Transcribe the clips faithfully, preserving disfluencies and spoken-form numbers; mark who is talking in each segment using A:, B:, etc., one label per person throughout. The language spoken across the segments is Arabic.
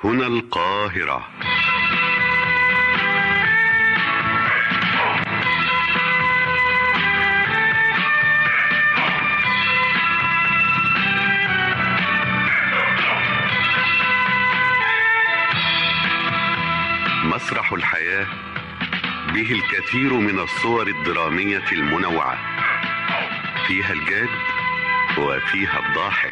A: هنا القاهرة. مسرح الحياة به الكثير من الصور الدرامية المنوعة، فيها الجاد وفيها الضاحك.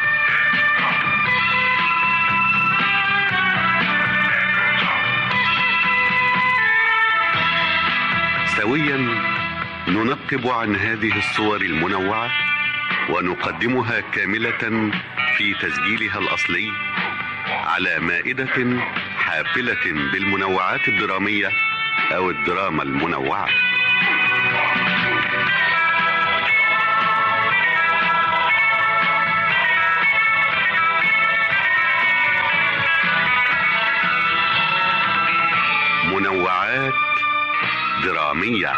A: سويا ننقب عن هذه الصور المنوعة ونقدمها كاملة في تسجيلها الأصلي على مائدة حافلة بالمنوعات الدرامية أو الدراما المنوعة. منوعات درامية.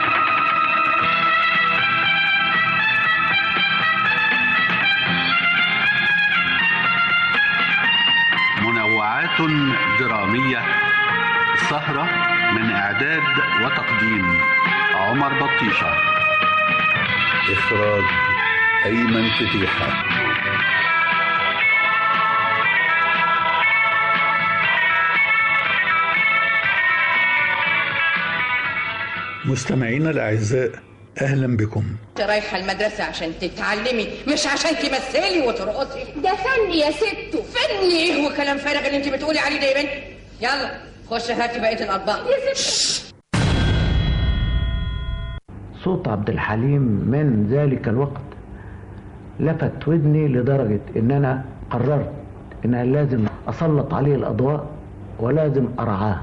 A: منوعات درامية، سهرة من إعداد وتقديم عمر بطيشة، إخراج أيمن فتيحة. مستمعينا الأعزاء، أهلا بكم.
B: رايحة المدرسة عشان تتعلمي مش عشان تمثلي وترقصي.
C: ده فن يا ستو.
B: فن ايه وكلام فارغ اللي انت بتقولي عليه ده يا بنت؟ يلا خش هاتي بقية الأطباق
C: يا ستو.
D: صوت عبد الحليم من ذلك الوقت لفت ودني لدرجة ان انا قررت ان أنا لازم اسلط عليه الاضواء ولازم ارعاه.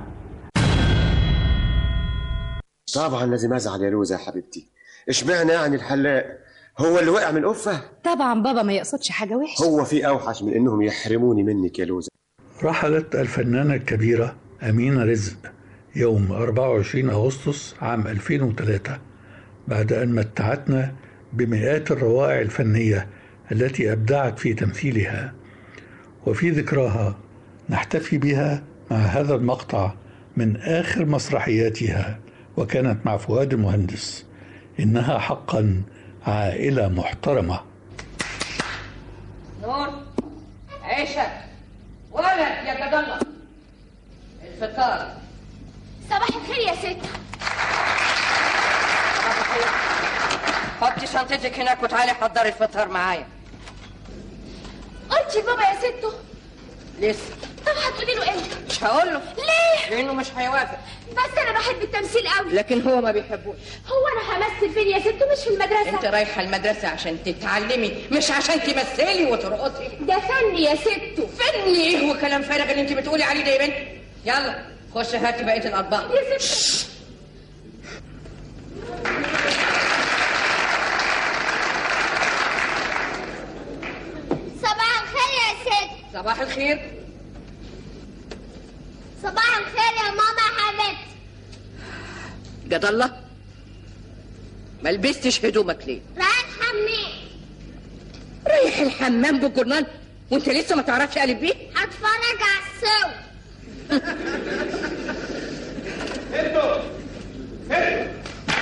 E: طبعا لازم ازعل يا لوزة يا حبيبتي. اشمعنى يعني الحلاق هو اللي وقع من قفة؟
C: طبعا بابا ما يقصدش حاجة وحشة.
E: هو في اوحش من انهم يحرموني منك يا لوزة.
A: رحلت الفنانة الكبيرة أمينة رزق يوم أربعة وعشرين أغسطس عام ألفين وثلاثة بعد أن متعتنا بمئات الروائع الفنية التي أبدعت في تمثيلها، وفي ذكراها نحتفي بها مع هذا المقطع من آخر مسرحياتها، وكانت مع فؤاد المهندس. إنها حقا عائلة محترمة.
B: نور، عيشة، ولد يا جد الله، الفطار.
C: صباح الخير يا ست.
B: حطي شنطتك هناك وتعالي حضري الفطار معايا.
C: قلتي بابا يا ستو؟
B: لسه.
C: طب هتقولي له امتى؟
B: مش هقول له.
C: ليه؟
B: لانه مش هيوافق.
C: بس انا بحب التمثيل قوي.
B: لكن هو ما بيحبوش.
C: هو انا همثل فين يا ستو مش في المدرسة؟
B: انت رايحة المدرسة عشان تتعلمي مش عشان تمثلي وترقصي.
C: ده فن يا ستو.
B: فن ايه وكلام فارغ اللي انت بتقولي عليه ده يا بنت؟ يلا خش هاتي بقية الأطباق
C: يا ستو. صباح الخير يا ست.
B: صباح الخير.
C: صباح الخير يا ماما حبيبتي.
B: جد الله، ما لبستش هدومك ليه؟
C: رايح الحمام.
B: رايح الحمام بالجرنان وانت لسه ما تعرفش قلب بيه؟
C: هتفرج على الصور.
F: هدوا هدوا.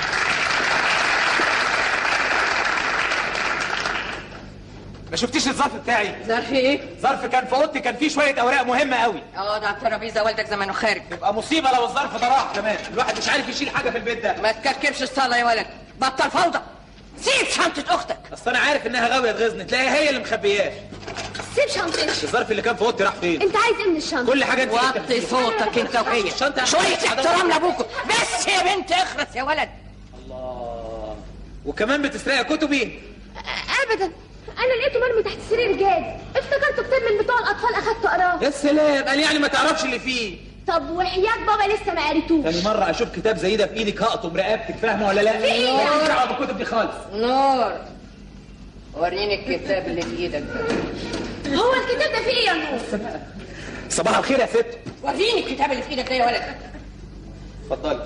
F: ما شفتيش الظرف بتاعي؟
B: ظرف ايه؟
F: ظرف كان في اوضتي، كان فيه شويه اوراق مهمه قوي.
B: اه ده على الترابيزه، والدك زمانه خارج.
F: يبقى مصيبه لو الظرف ده راح كمان. الواحد مش عارف يشيل حاجه في البيت ده.
B: ما تكركبش الصاله يا ولد، بطل فوضى. سيب شنطه اختك.
F: اصل انا عارف انها غاويه تغيظني، تلاقيها هي اللي مخبياه.
C: سيب شنطتي.
F: الظرف اللي كان في اوضتي راح فين؟
C: انت عايز ايه من الشنطه؟
F: كل حاجه انت
B: وطي صوتك انت وهي.
F: الشنطه
B: شويه احترام لابوكم بس يا بنت. اخرس يا ولد.
F: الله. وكمان بتسرقي كتبي؟
C: ابدا، انا لقيته مرمي تحت سرير جاز، افتكرته كتاب من بتوع الاطفال اخدته اقراه.
F: يا سلام، قال يعني ما تعرفش اللي فيه.
C: طب وحياة بابا لسه ما قريتوش.
F: تاني مرة اشوف كتاب زي ده في ايدك هقطم رقبتك، فاهمة ولا لا؟
C: في ايه؟
F: ماليش دعوة بالكتب دي خالص.
B: نور، وريني الكتاب اللي في ايدك ده.
C: هو الكتاب ده فيه ايه يا نور؟
F: صباح الخير يا ست.
B: وريني الكتاب اللي في ايدك ده يا ولد.
F: اتفضلي.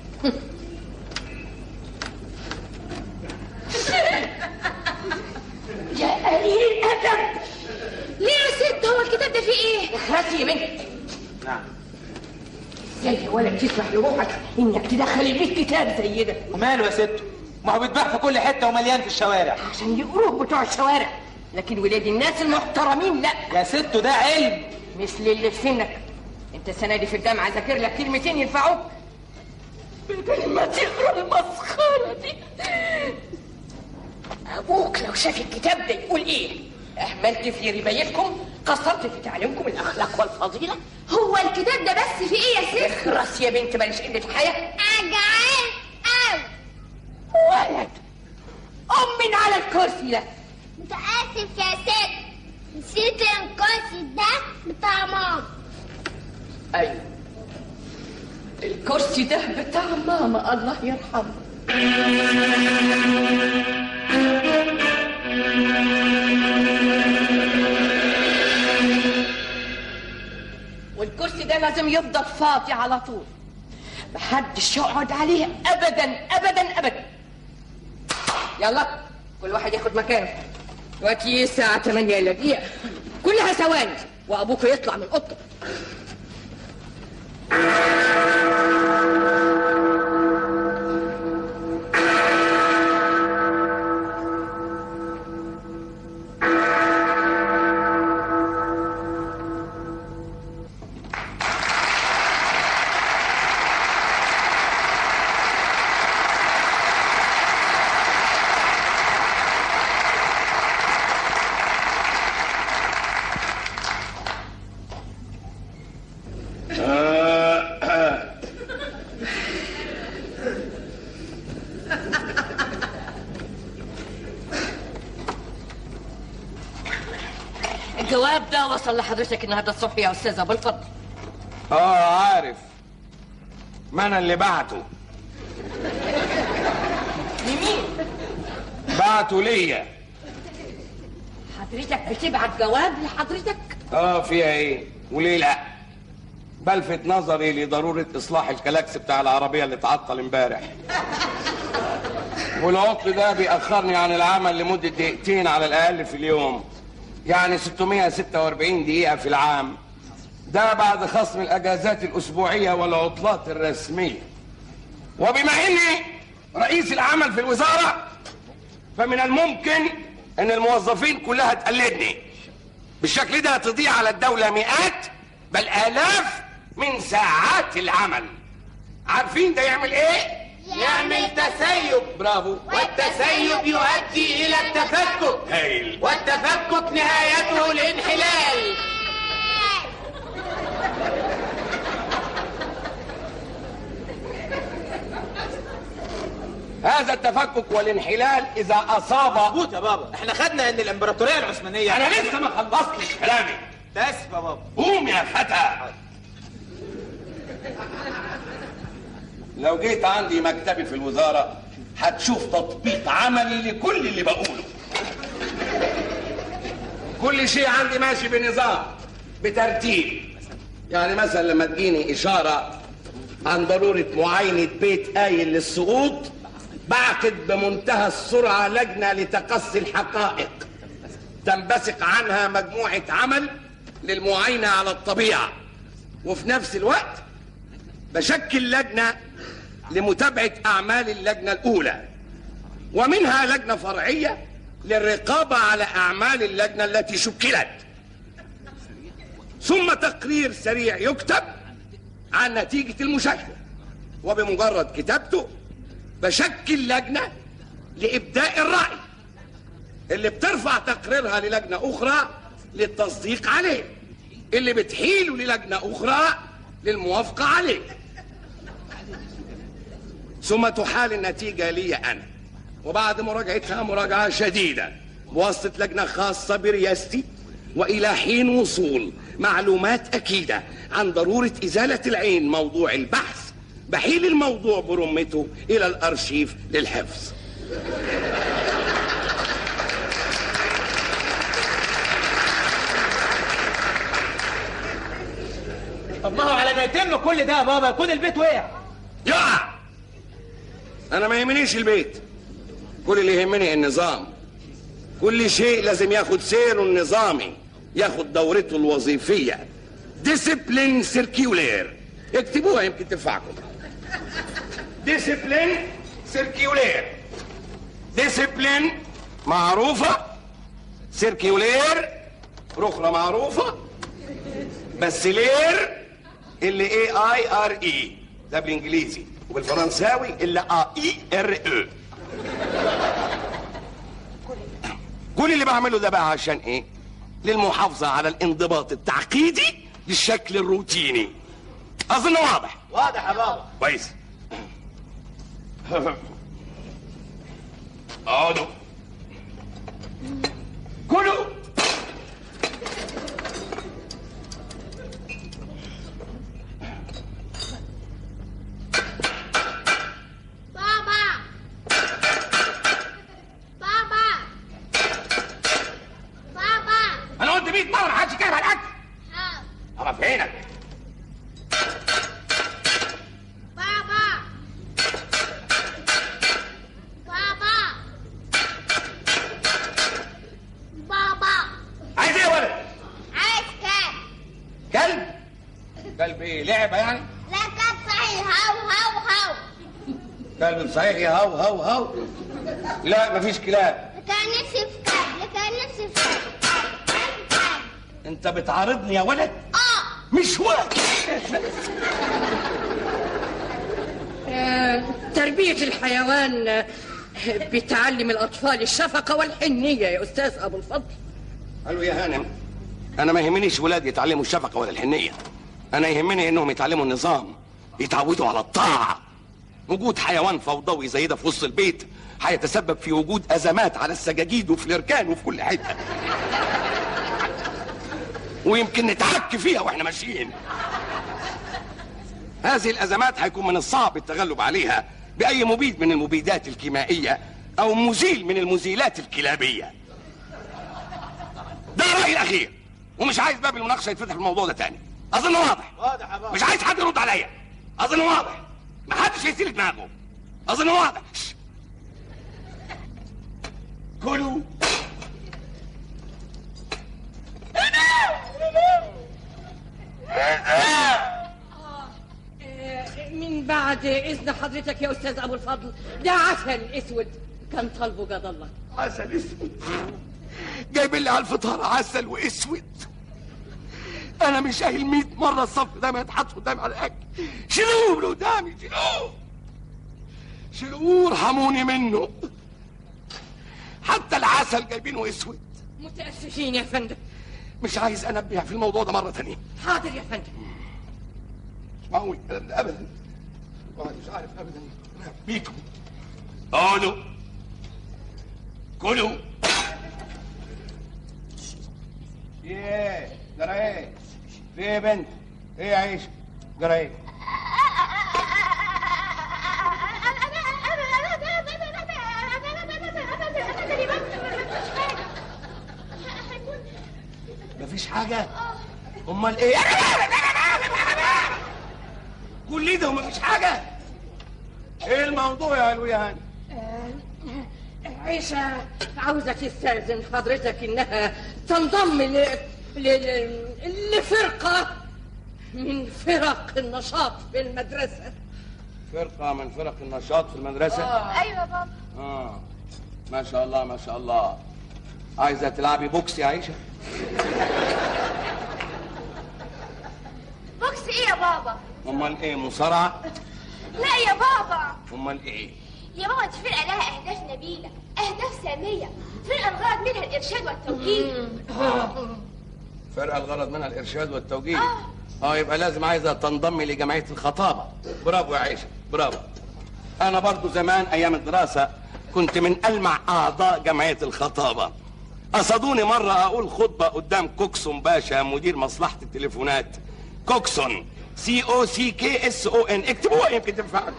C: يا قليل الادب. ليه يا ست؟ هو الكتاب ده فيه ايه؟
B: اخرسي يا بنت.
F: نعم.
B: ازاي ولا تسمح لروحك انك تدخل البيت كتاب زي ده؟
F: وماله يا ست؟ ما هو بيتباع في كل حته ومليان في الشوارع.
B: عشان يقروه بتوع الشوارع، لكن ولاد الناس المحترمين لا.
F: يا ست ده علم
B: مثل اللي في سنك. انت السنه دي في الجامعه ذاكر لك كلمتين ينفعوك بدل ما تقرا المسخره دي. ابوك لو شاف الكتاب ده يقول ايه؟ اهملت في ربايتكم، قصرت في تعليمكم الاخلاق والفضيله.
C: هو الكتاب ده بس في ايه يا ست؟
B: اخرس يا بنت بلاش قله حياه.
C: اجعان او
B: ولد قم من على الكرسي ده.
C: متاسف يا ست، نسيت الكرسي ده بتاع ماما.
B: ايوه الكرسي ده بتاع ماما الله يرحمها. والكرسي ده لازم يفضل فاضي على طول، محدش يقعد عليه ابدا ابدا ابدا. يلا كل واحد ياخد مكانه. دلوقتي الساعة تمانية الا دقيقة، كلها ثواني وابوك يطلع من اوضته. الجواب ده وصل لحضرتك النهارده الصبح يا استاذ ابو الفضل.
G: اه عارف، ما انا اللي بعته.
B: لمين؟
G: بعته ليا.
B: حضرتك بتبعت جواب لحضرتك؟
G: اه فيها ايه وليه لا؟ بلفت نظري لضروره اصلاح الكلاكس بتاع العربيه اللي اتعطل امبارح، والعطل ده بيأخرني عن العمل لمده دقيقتين على الاقل في اليوم، يعني ستمائة وستة وأربعين دقيقة في العام. ده بعد خصم الأجازات الأسبوعية والعطلات الرسمية. وبما إني رئيس العمل في الوزارة، فمن الممكن إن الموظفين كلها تقلدني. بالشكل ده تضيع على الدولة مئات بل آلاف من ساعات العمل. عارفين ده يعمل إيه؟
F: يعمل تسيب.
G: برافو.
F: والتسيب يؤدي إلى التفكك.
G: هايل.
F: والتفكك نهايته الانحلال.
G: هذا التفكك والانحلال إذا أصاب.
F: مظبوط يا بابا، احنا خدنا ان الامبراطورية العثمانية.
G: أنا لسه ما خلصتش كلامي.
F: تاسف يا بابا.
G: قوم يا فتى. لو جيت عندي مكتبي في الوزارة هتشوف تطبيق عملي لكل اللي بقوله. كل شيء عندي ماشي بنظام بترتيب. يعني مثلا لما تجيني إشارة عن ضرورة معاينة بيت قايل للسقوط، بعقد بمنتهى السرعة لجنة لتقصي الحقائق تنبثق عنها مجموعة عمل للمعاينة على الطبيعة، وفي نفس الوقت بشكل لجنة لمتابعة أعمال اللجنة الأولى، ومنها لجنة فرعية للرقابة على أعمال اللجنة التي شكلت، ثم تقرير سريع يكتب عن نتيجة المشاهدة. وبمجرد كتابته بشكل لجنة لإبداء الرأي اللي بترفع تقريرها للجنة أخرى للتصديق عليه، اللي بتحيله للجنة أخرى للموافقة عليه، ثم تحال النتيجة لي أنا، وبعد مراجعتها مراجعة شديدة بواسطة لجنة خاصة برياستي، وإلى حين وصول معلومات أكيدة عن ضرورة إزالة العين موضوع البحث، بحيل الموضوع برمته إلى الأرشيف للحفظ.
F: طب ما هو على ما يتم كل ده يا بابا يكون البيت وقع.
G: يقع. أنا ما يهمنيش البيت، كل اللي يهمني النظام. كل شيء لازم ياخد سيره النظامي، ياخد دورته الوظيفية. ديسيبلين سيركيولير، اكتبوها يمكن تنفعكم. ديسيبلين سيركيولير، ديسيبلين معروفة، سيركيولير رخرة معروفة، بس لير اللي اي اي ار اي ده بالانجليزي، وبالفرنساوي اللي ا اي ار او. كل اللي بعمله ده بقى عشان ايه؟ للمحافظة على الانضباط التعقيدي للشكل الروتيني. اظن واضح.
F: واضح يا بابا.
G: كويس. اقعدوا كلوا.
C: بابا بابا بابا
G: انا قلت مية مرة محدش يتكلم على الاكل.
C: ها
G: اما فينك؟
C: بابا بابا بابا
G: عايز ايه يا ولد؟
C: عايز كام؟
G: كلب؟ كلب ايه؟ لعبة يعني؟
C: لا كام صحيح. هاو هاو هاو.
G: كلب صحيح يا هاو هاو هاو؟ لا مفيش كلاب.
C: كان نفسي في كام، كان نفسي في كام.
G: انت بتعارضني يا ولد؟
C: اه
G: مش وقت.
B: آه، تربية الحيوان آه، بتعلم الأطفال الشفقة والحنية يا أستاذ أبو الفضل.
G: قالوا يا هانم، انا ما يهمنيش ولاد يتعلموا الشفقة ولا الحنية، انا يهمني انهم يتعلموا النظام، يتعودوا على الطاعة. وجود حيوان فوضوي زي ده في وسط البيت هيتسبب في وجود ازمات على السجاجيد وفي الاركان وفي كل حتة، ويمكن نتعك فيها واحنا ماشيين. هذه الازمات هيكون من الصعب التغلب عليها باي مبيد من المبيدات الكيميائية او مزيل من المزيلات الكلابية. ده رأيي الاخير، ومش عايز باب المناقشة يتفتح في الموضوع ده تاني. اظن واضح.
F: واضح يا بابا.
G: مش عايز حد يرد عليا. اظن واضح. ما حدش يسيل دماغه. اظن واضح. شش. كلوا.
B: من بعد إذن حضرتك يا أستاذ أبو الفضل، ده عسل أسود كان طالبه جد الله.
G: عسل اسود؟ جايب لي على الفطار عسل واسود؟ انا مش قايل مية مرة الصف ده ما يتحطش قدامي على الاكل. شيلوه من قدامي، شيلوه شيلوه ارحموني منه. حتى العسل جايبينه اسود.
B: متأسفين يا فندم.
G: مش عايز انبه في الموضوع ده مرة تانية.
B: حاضر يا فندم.
G: مش معقول الكلام ده ابدا. الواحد مش عارف ابدا بيكم. اقعدوا كلوا. ايه جرى ايه؟ في ايه يا بنت؟ ايه يا عيشه؟ جرى ايه؟ مفيش حاجة؟ امال ايه؟ كل ده ومفيش حاجة؟ ايه الموضوع يا علوي يا هاني؟
B: عيشة عاوزة تستأذن حضرتك إنها تنضم ل... ل... لفرقة من فرق النشاط في المدرسة.
G: فرقة من فرق النشاط في المدرسة؟
C: آه. ايوه بابا.
G: اه ما شاء الله ما شاء الله. عايزة تلعبي بوكس يا عيشة؟
C: بوكس ايه يا بابا؟
G: امال ايه، مصارعة؟
C: لا يا بابا.
G: امال ايه؟
C: يا بابا دي فرقة لها أهداف نبيلة، أهداف سامية، فرقة الغرض منها الإرشاد والتوجيه.
G: آه. فرقة الغرض منها الإرشاد والتوجيه.
C: آه.
G: اه يبقى لازم عايزة تنضمي لجمعية الخطابة. برافو يا عيشة برافو. أنا برضو زمان أيام الدراسة كنت من ألمع أعضاء جمعية الخطابة. قصدوني مرة أقول خطبة قدام كوكسون باشا مدير مصلحة التليفونات. كوكسون سي او سي كي اس او ان، اكتبوها يمكن تنفعكم.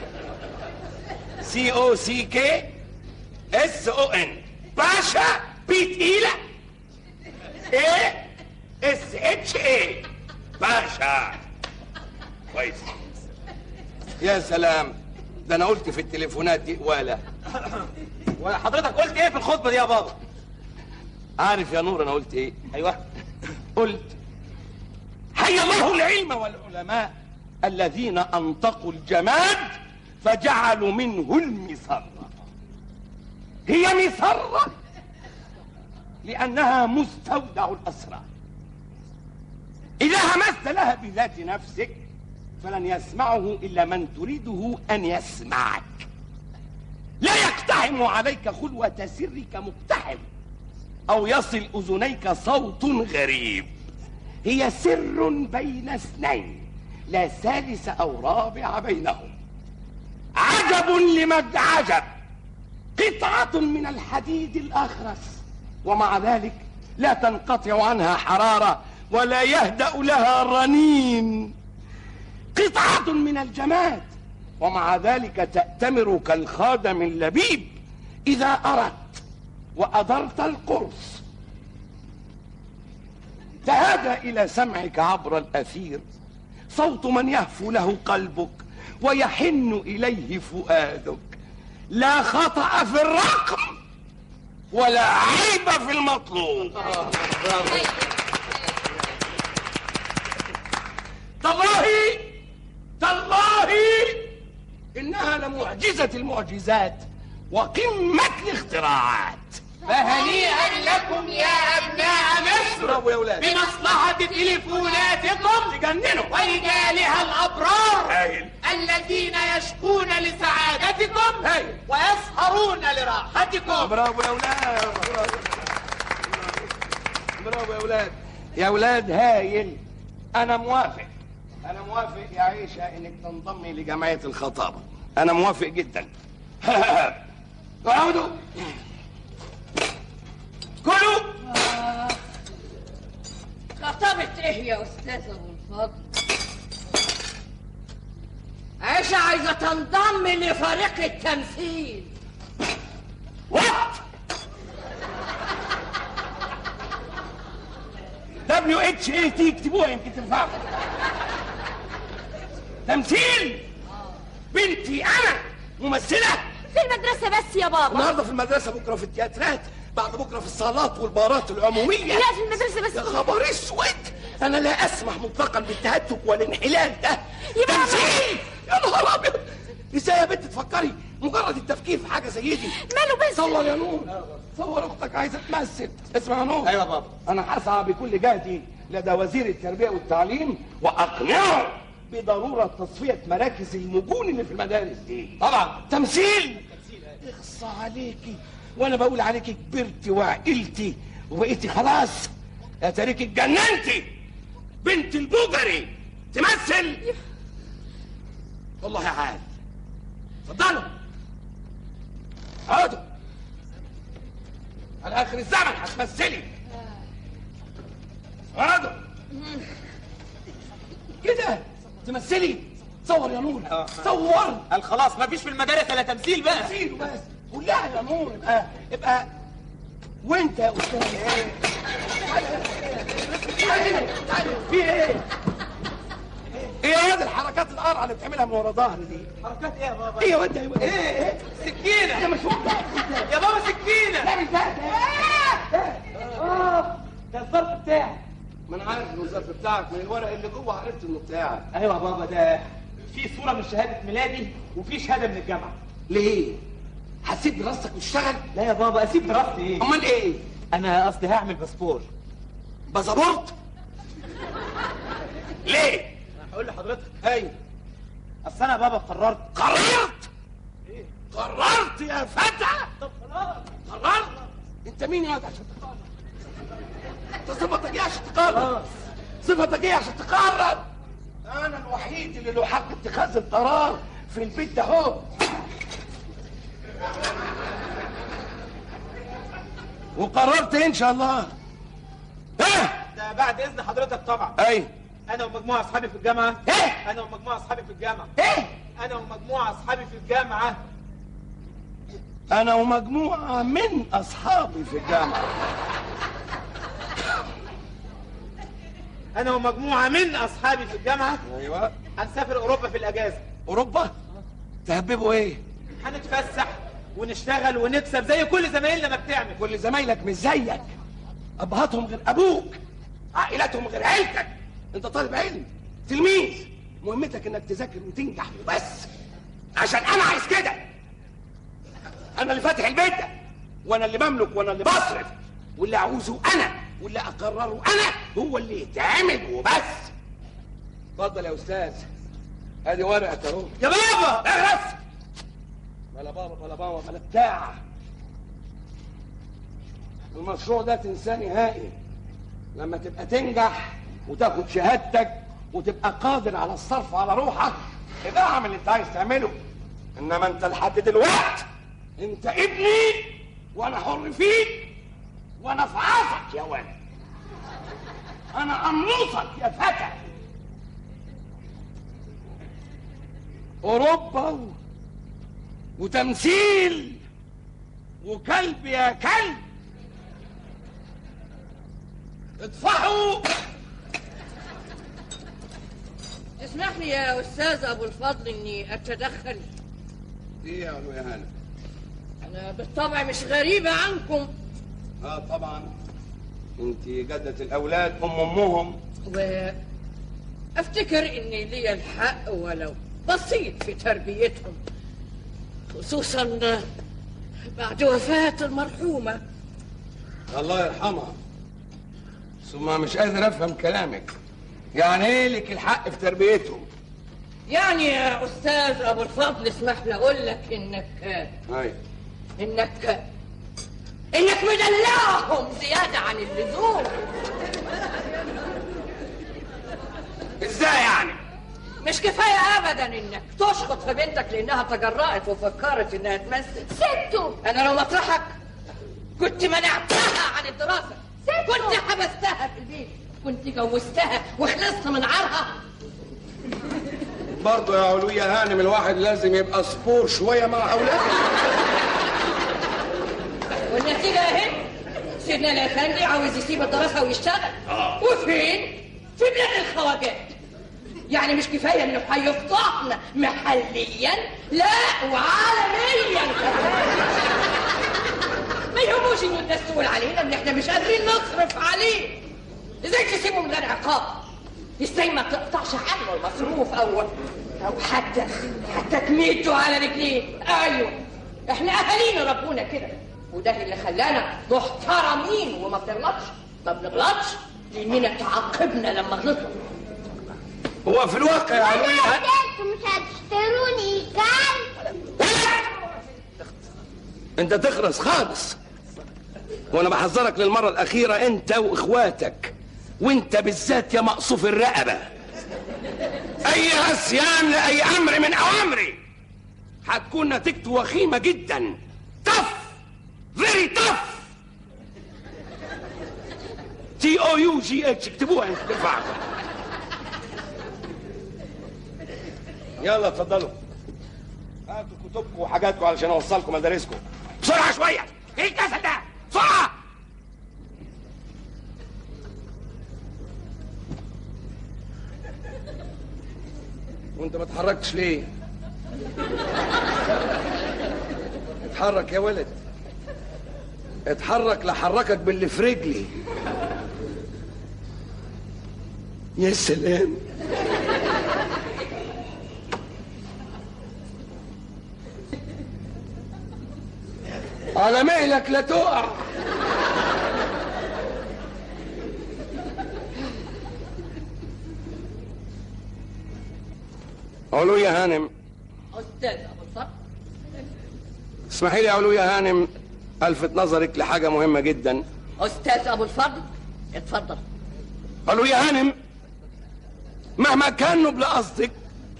G: سي او سي كي اس او ان باشا بي تقيلة ايه اس اتش اي باشا. كويس. يا سلام، ده انا قلت في التليفونات دي ولا
F: وحضرتك قلت ايه في الخطبه دي يا بابا؟
G: عارف يا نور انا قلت ايه؟
F: ايوه.
G: قلت حي الله العلم والعلماء الذين أنطقوا الجماد فجعلوا منه المسرة. هي مسرة لأنها مستودع الأسرار. إذا همست لها بذات نفسك فلن يسمعه إلا من تريده أن يسمعك. لا يقتحم عليك خلوة سرك مقتحم أو يصل أذنيك صوت غريب. هي سر بين اثنين لا ثالث أو رابع بينهم. عجب لمد عجب، قطعة من الحديد الأخرس ومع ذلك لا تنقطع عنها حرارة ولا يهدأ لها رنين. قطعة من الجماد ومع ذلك تأتمر كالخادم اللبيب إذا أردت وأدرت القرص. تهادى إلى سمعك عبر الأثير صوت من يهفو له قلبك ويحن إليه فؤادك. لا خطأ في الرقم ولا عيب في المطلوب. تالله تالله إنها لمعجزة المعجزات وقمة الاختراعات.
H: فهنيئا لكم يا أبناء مصر.
G: برافو يا ولاد.
H: بمصلحة تليفوناتكم
G: تجننوا
H: ورجالها الأبرار
G: هايل.
H: الذين يشكون لسعادتكم
G: هايل.
H: ويسهرون لراحتكم.
G: برافو يا ولاد. برافو يا ولاد. يا ولاد هايل. أنا موافق أنا موافق يا عيشة إنك تنضمي لجمعية الخطابة. أنا موافق جدا. اقعدوا كلوا.
B: خطبت ايه يا استاذ ابو الفضل؟ عيشة عايزة تنضم لفريق التمثيل.
G: وات دبليو اتش اي تي اكتبوها يمكن تنفعكم. تمثيل؟ بنتي انا ممثلة
C: في المدرسة بس يا بابا.
G: النهارده في المدرسة، بكرة في التياترات، بعد بكرة في الصالات والبارات العمومية.
C: لا في المدرسة بس.
G: يا خبر اسود، انا لا اسمح مطلقا بالتهتك والانحلال ده.
C: يا بابا.
G: تمثيل؟ يا نهار ابيض، ازاي يا بنت تفكري؟ مجرد التفكير في حاجة زي دي.
C: ماله بس؟
G: صور يا نور، صور اختك عايزة تمثل. اسمع يا نور.
F: ايوه بابا.
G: انا هسعى بكل جهدي لدى وزير التربية والتعليم واقنعه بضرورة تصفية مراكز المجون اللي في المدارس دي.
F: طبعا.
G: تمثيل؟ اخصى عليكي، وانا بقول عليكي كبرتي وعقلتي وبقيتي خلاص. يا تاريكي اتجننتي. بنت البوجري تمثل؟ والله عاد. اتفضلوا اقعدوا، على اخر الزمن هتمثلي. اقعدوا كده تمثلي. صور يا نور.
F: آه.
G: صور.
F: قال خلاص ما فيش في المدارس الا تمثيل بقى.
G: تمثيل بس. كلها يا نور. ابقى ابقى وانت يا استاذ ايه؟ في ايه؟ ايه يا واد الحركات القرعه اللي بتعملها من ورا ظهري دي؟
F: حركات ايه يا بابا؟
G: ايه يا واد؟ ايه ايه؟
F: سكينة
G: انا مش واخد
F: يا بابا، سكينة.
G: لا مش ده ده
F: اه ده الظرف بتاعي.
G: ما انا عارف انه الظرف بتاعك، من الورق اللي جوه عرفت انه بتاعك.
F: ايوه يا بابا، ده في صورة من شهادة ميلادي وفي شهادة من الجامعة.
G: ليه؟ هتسيب دراستك وتشتغل؟
F: لا يا بابا، اسيب دراستي ايه؟
G: امال ايه؟
F: انا قصدي هعمل باسبور.
G: باسبورت؟ ليه؟
F: هقول لحضرتك.
G: ايوه.
F: اصل انا يا بابا قررت.
G: قررت؟ ايه؟ قررت يا فتى؟
F: طب خلاص.
G: قررت؟ انت مين يا واد عشان تقرر؟ انت صفتك ايه عشان تقرر؟ صفتك ايه عشان تقرر؟ انا الوحيد اللي له حق اتخاذ القرار في البيت ده اهو. وقررت ايه ان شاء الله؟ ها؟
F: ده بعد اذن حضرتك طبعا.
G: اي.
F: انا ومجموعة اصحابي في الجامعة.
G: ايه؟
F: انا ومجموعة اصحابي في الجامعة.
G: ايه؟
F: انا ومجموعة اصحابي في الجامعة.
G: انا ومجموعة من اصحابي في الجامعة.
F: انا ومجموعة من اصحابي في الجامعة
G: ايوه.
F: هنسافر اوروبا في الاجازة.
G: اوروبا؟ تهببوا ايه؟
F: هنتفسح ونشتغل ونكسب زي كل زمايلنا ما بتعمل.
G: كل زمايلك مش زيك، ابهاتهم غير ابوك، عائلتهم غير عيلتك، انت طالب علم، تلميذ، مهمتك انك تذاكر وتنجح وبس، عشان انا عايز كده. انا اللي فاتح البيت ده، وانا اللي بملك، وانا اللي بصرف، واللي اعوزه انا واللي اقرره انا هو اللي يتعمل وبس. اتفضل يا استاذ، ادي ورقك اهو.
H: يا بابا
G: اغرس. بلا بابا بلا بابا بلا بتاع. المشروع ده تنساه نهائي. لما تبقى تنجح وتاخد شهادتك وتبقى قادر على الصرف على روحك، يبقى اعمل اللي انت عايز تعمله. انما انت لحد دلوقتي انت ابني وانا حر فيك وانا في عصك يا ولد. انا املصك يا فتى. اوروبا وتمثيل وكلب يا كلب. اطفحوا.
B: اسمح لي يا استاذ ابو الفضل اني اتدخل.
G: ايه يا علو يا هانم؟
B: انا بالطبع مش غريبه عنكم.
G: اه طبعا، انت جدة الاولاد ام امهم،
B: وافتكر اني لي الحق ولو بسيط في تربيتهم، خصوصا بعد وفاة المرحومة.
G: الله يرحمها. ثم مش قادر افهم كلامك. يعني ايه لك الحق في تربيتهم؟
B: يعني يا استاذ ابو الفضل اسمح لي اقول لك انك
G: ايوه
B: انك انك مدلعهم زيادة عن اللزوم.
G: ازاي يعني؟
B: مش كفاية ابدا انك تشخط في بنتك لانها تجرأت وفكرت انها تمثل.
C: ستو
B: انا لو مطرحك كنت منعتها عن الدراسة، كنت حبستها في البيت، كنت جوزتها وخلصت من عارها.
G: برضه يا علو يا هانم الواحد لازم يبقى صبور شوية مع اولاده.
B: والنتيجة اهي، سيدنا الافندي عاوز يسيب الدراسة ويشتغل.
G: آه.
B: وفين؟ في بلاد الخواجات. يعني مش كفاية انه هيفضحنا محليا، لا وعالميا كمان. ما يهموش انه الناس تقول علينا ان احنا مش قادرين نصرف عليه. ازاي تسيبه من غير عقاب؟ ازاي ما تقطعش عنه المصروف او او حتى حتى تميته على رجليه؟ ايوه احنا اهالينا ربونا كده، وده اللي خلانا محترمين وما بنغلطش. ما بنغلطش لاننا تعاقبنا لما غلطنا.
G: هو في الواقع يا علو يا هانم
C: انتوا مش هتشتروني كلب؟
G: انت تخرس خالص، وانا بحذرك للمرة الاخيرة انت واخواتك، وانت بالذات يا مقصوف الرقبة. اي عصيان لاي امر من اوامري هتكون نتيجته وخيمة جدا. تف فيري تف. تي او يو جي اتش اكتبوها انت تنفعكم. يلا اتفضلوا، هاتوا كتبكم وحاجاتكم علشان اوصلكم مدارسكم بسرعة شوية. ايه الكسل ده؟ بسرعة. وانت ما اتحركتش ليه؟ اتحرك يا ولد، اتحرك لحركك باللي في رجلي. يا سلام. على مهلك لا تقع. علو يا هانم.
B: استاذ ابو الفضل
G: اسمحي لي يا علو يا هانم الفت نظرك لحاجه مهمه جدا.
B: استاذ ابو الفضل اتفضل.
G: علو يا هانم مهما كان نبل قصدك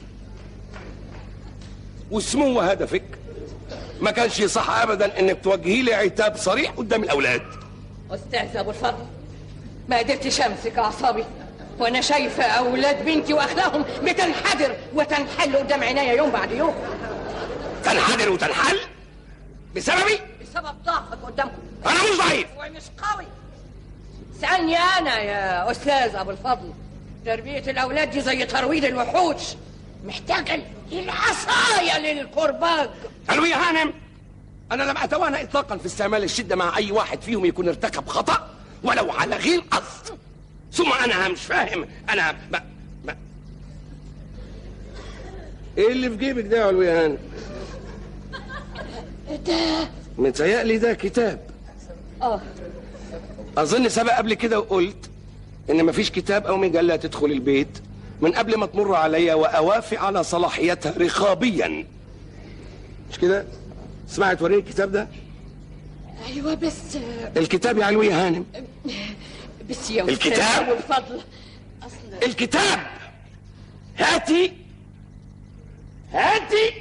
G: وسمو هدفك، ما كانش يصح ابدا انك توجهي لي عتاب صريح قدام الاولاد.
B: استاذ ابو الفضل ما قدرتش امسك اعصابي وانا شايفه اولاد بنتي واخلاقهم بتنحدر وتنحل قدام عينيا يوم بعد يوم.
G: تنحدر وتنحل بسببي؟
B: بسبب ضعفك قدامكم.
G: انا مش ضعيف
B: ومش قوي. سألني انا يا استاذ ابو الفضل، تربيه الاولاد دي زي ترويض الوحوش، محتاجه العصايه للكرباج.
G: علو يا هانم انا لم اتوانى اطلاقا في استعمال الشده مع اي واحد فيهم يكون ارتكب خطا ولو على غير قصد. ثم انا مش فاهم انا ما... ما... ايه اللي في جيبك ده يا علويان؟
B: ده
G: متهيألي ده كتاب.
B: اه
G: اظن سبق قبل كده وقلت ان مفيش كتاب او مجله تدخل البيت من قبل ما تمر عليا واوافق على صلاحيتها رقابيا، مش كده؟ اسمعي توريني الكتاب ده.
B: ايوه بس
G: الكتاب يا علوي يا هانم.
B: بس يا
G: الكتاب
B: والفضل اصلا
G: الكتاب. هاتي هاتي.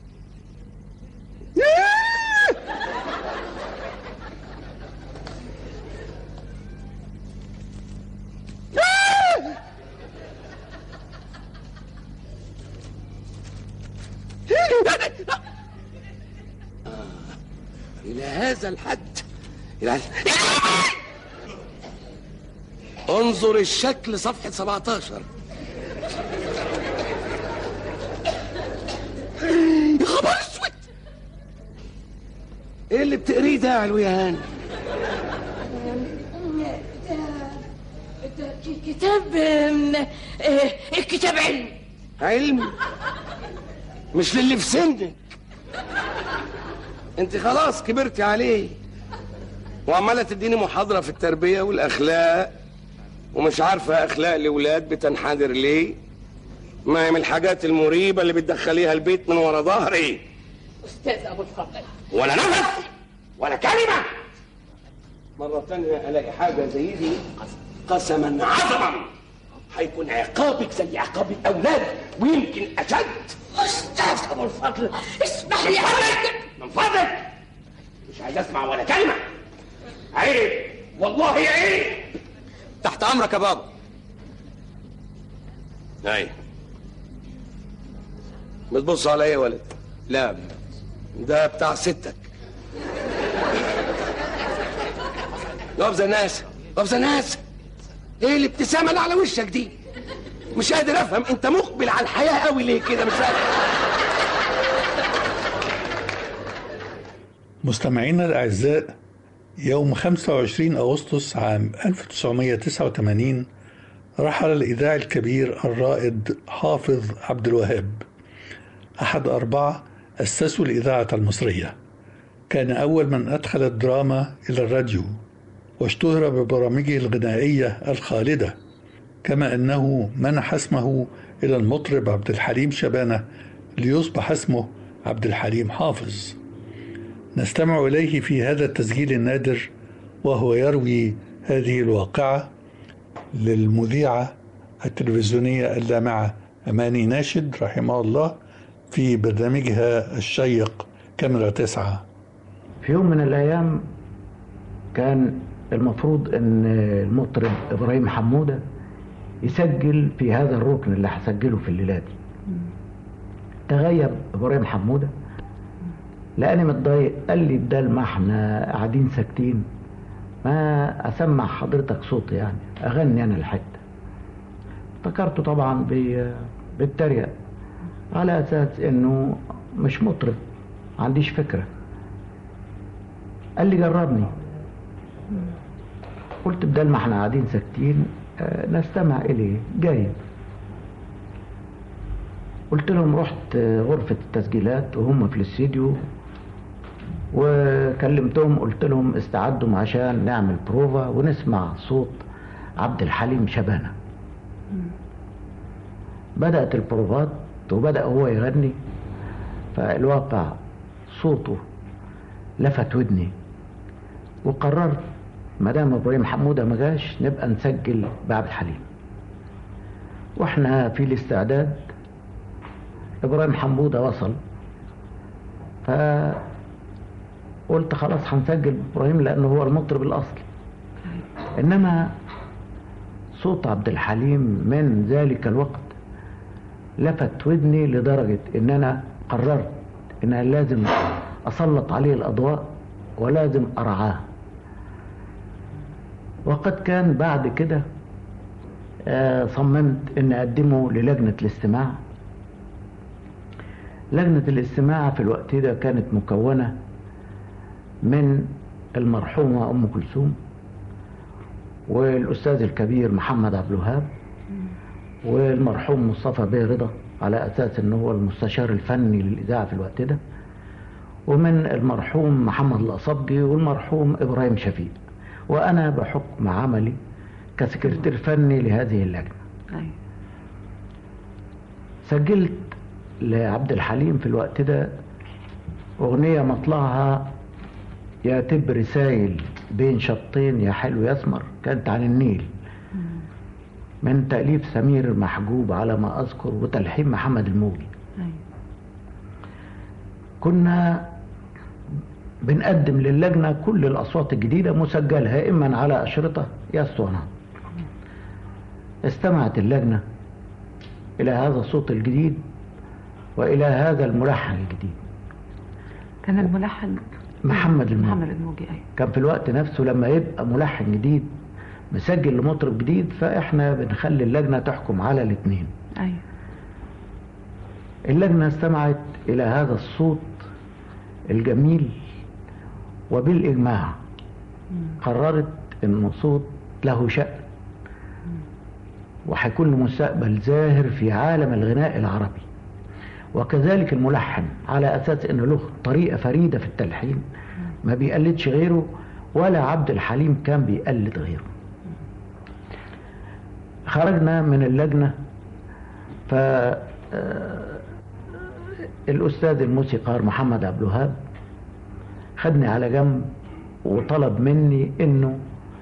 G: إلى هذا الحد، إلى هذا. انظر الشكل صفحة سبعتاشر. يا خبر اسود، ايه اللي بتقريه ده يا علوي يا هاني؟
B: ده كتاب كتاب علم.
G: علم؟ مش للي في سنك، انت خلاص كبرتي عليه وعماله تديني محاضره في التربيه والاخلاق ومش عارفه اخلاق الاولاد بتنحدر ليه؟ ما هي من الحاجات المريبه اللي بتدخليها البيت من ورا ظهري.
B: استاذ ابو الفضل،
G: ولا نفس ولا كلمه. مره تانية الاقي حاجه زي دي قسما عظما هيكون عقابك زي عقاب الاولاد ويمكن اشد.
B: استاذ ابو الفضل اسمح لي.
G: من فضلك مش عايز اسمع ولا كلمه. عيب والله عيب.
I: تحت امرك يا بابا.
G: اي بتبص على ايه يا ولد؟
I: لا
G: ده بتاع ستك. اقف زي الناس، اقف زي الناس. ايه الابتسامه اللي على وشك دي؟ مش قادر افهم انت مقبل على الحياه قوي ليه كده؟ مش فاهم.
A: مستمعينا الأعزاء، يوم خمسة وعشرين أغسطس عام ألف وتسعمائة وتسعة وثمانين رحل الإذاعي الكبير الرائد حافظ عبد الوهاب، أحد أربعة أسسوا الإذاعة المصرية. كان أول من أدخل الدراما إلى الراديو، واشتهر ببرامجه الغنائية الخالدة، كما أنه منح اسمه إلى المطرب عبد الحليم شبانة ليصبح اسمه عبد الحليم حافظ. نستمع إليه في هذا التسجيل النادر وهو يروي هذه الواقعة للمذيعة التلفزيونية اللامعة أماني ناشد رحمه الله في برنامجها الشيق كاميرا تسعة.
D: في يوم من الأيام كان المفروض أن المطرب إبراهيم حمودة يسجل في هذا الركن اللي هسجله في الليلة دي. تغيب إبراهيم حمودة، لأني متضايق، قال لي بدل ما احنا قاعدين ساكتين ما أسمع حضرتك صوتي، يعني أغني أنا الحتة. افتكرته طبعا بالتريق على أساس إنه مش مطرب، ما عنديش فكرة. قال لي جربني. قلت بدل ما احنا قاعدين ساكتين نستمع إليه. جاي قلت لهم، رحت غرفة التسجيلات وهم في الاستديو وكلمتهم، قلت لهم استعدوا عشان نعمل بروفا ونسمع صوت عبد الحليم شبانة. بدأت البروفات وبدأ هو يغني، فالواقع صوته لفت ودني، وقررت ما دام ابراهيم حمودة ما جاش نبقى نسجل بعبد الحليم. واحنا في الاستعداد ابراهيم حمودة وصل، فقلت خلاص هنسجل ابراهيم لانه هو المطرب الاصلي. انما صوت عبد الحليم من ذلك الوقت لفت ودني لدرجة ان انا قررت ان لازم اسلط عليه الاضواء ولازم ارعاه. وقد كان بعد كده صممت ان اقدمه للجنة الاستماع. لجنة الاستماع في الوقت ده كانت مكونة من المرحومة ام كلثوم والأستاذ الكبير محمد عبد الوهاب، والمرحوم مصطفى بيه رضا على أساس أنه هو المستشار الفني للإذاعة في الوقت ده، ومن المرحوم محمد الأصبجي والمرحوم إبراهيم شفيق، وأنا بحكم عملي كسكرتير فني لهذه اللجنة. سجلت لعبد الحليم في الوقت ده أغنية مطلعها يا تب رسايل بين شطين يا حلو يسمر، كانت عن النيل، من تأليف سمير محجوب على ما أذكر وتلحين محمد الموجي. كنا بنقدم للجنة كل الأصوات الجديدة مسجلة إما على أشرطة يا اسطوانات. استمعت اللجنة إلى هذا الصوت الجديد وإلى هذا الملحن الجديد.
J: كان الملحن
D: محمد الموجي.
J: محمد الموجي أي.
D: كان في الوقت نفسه لما يبقى ملحن جديد مسجل لمطرب جديد فإحنا بنخلي اللجنة تحكم على الاثنين.
J: أي.
D: اللجنة استمعت إلى هذا الصوت الجميل وبالإجماع قررت إنه صوت له شأن وهيكون له مستقبل زاهر في عالم الغناء العربي، وكذلك الملحن على أساس إنه له طريقة فريدة في التلحين ما بيقلدش غيره ولا عبد الحليم كان بيقلد غيره. خرجنا من اللجنة فالأستاذ الموسيقار محمد عبد الوهاب خدني على جنب وطلب مني إنه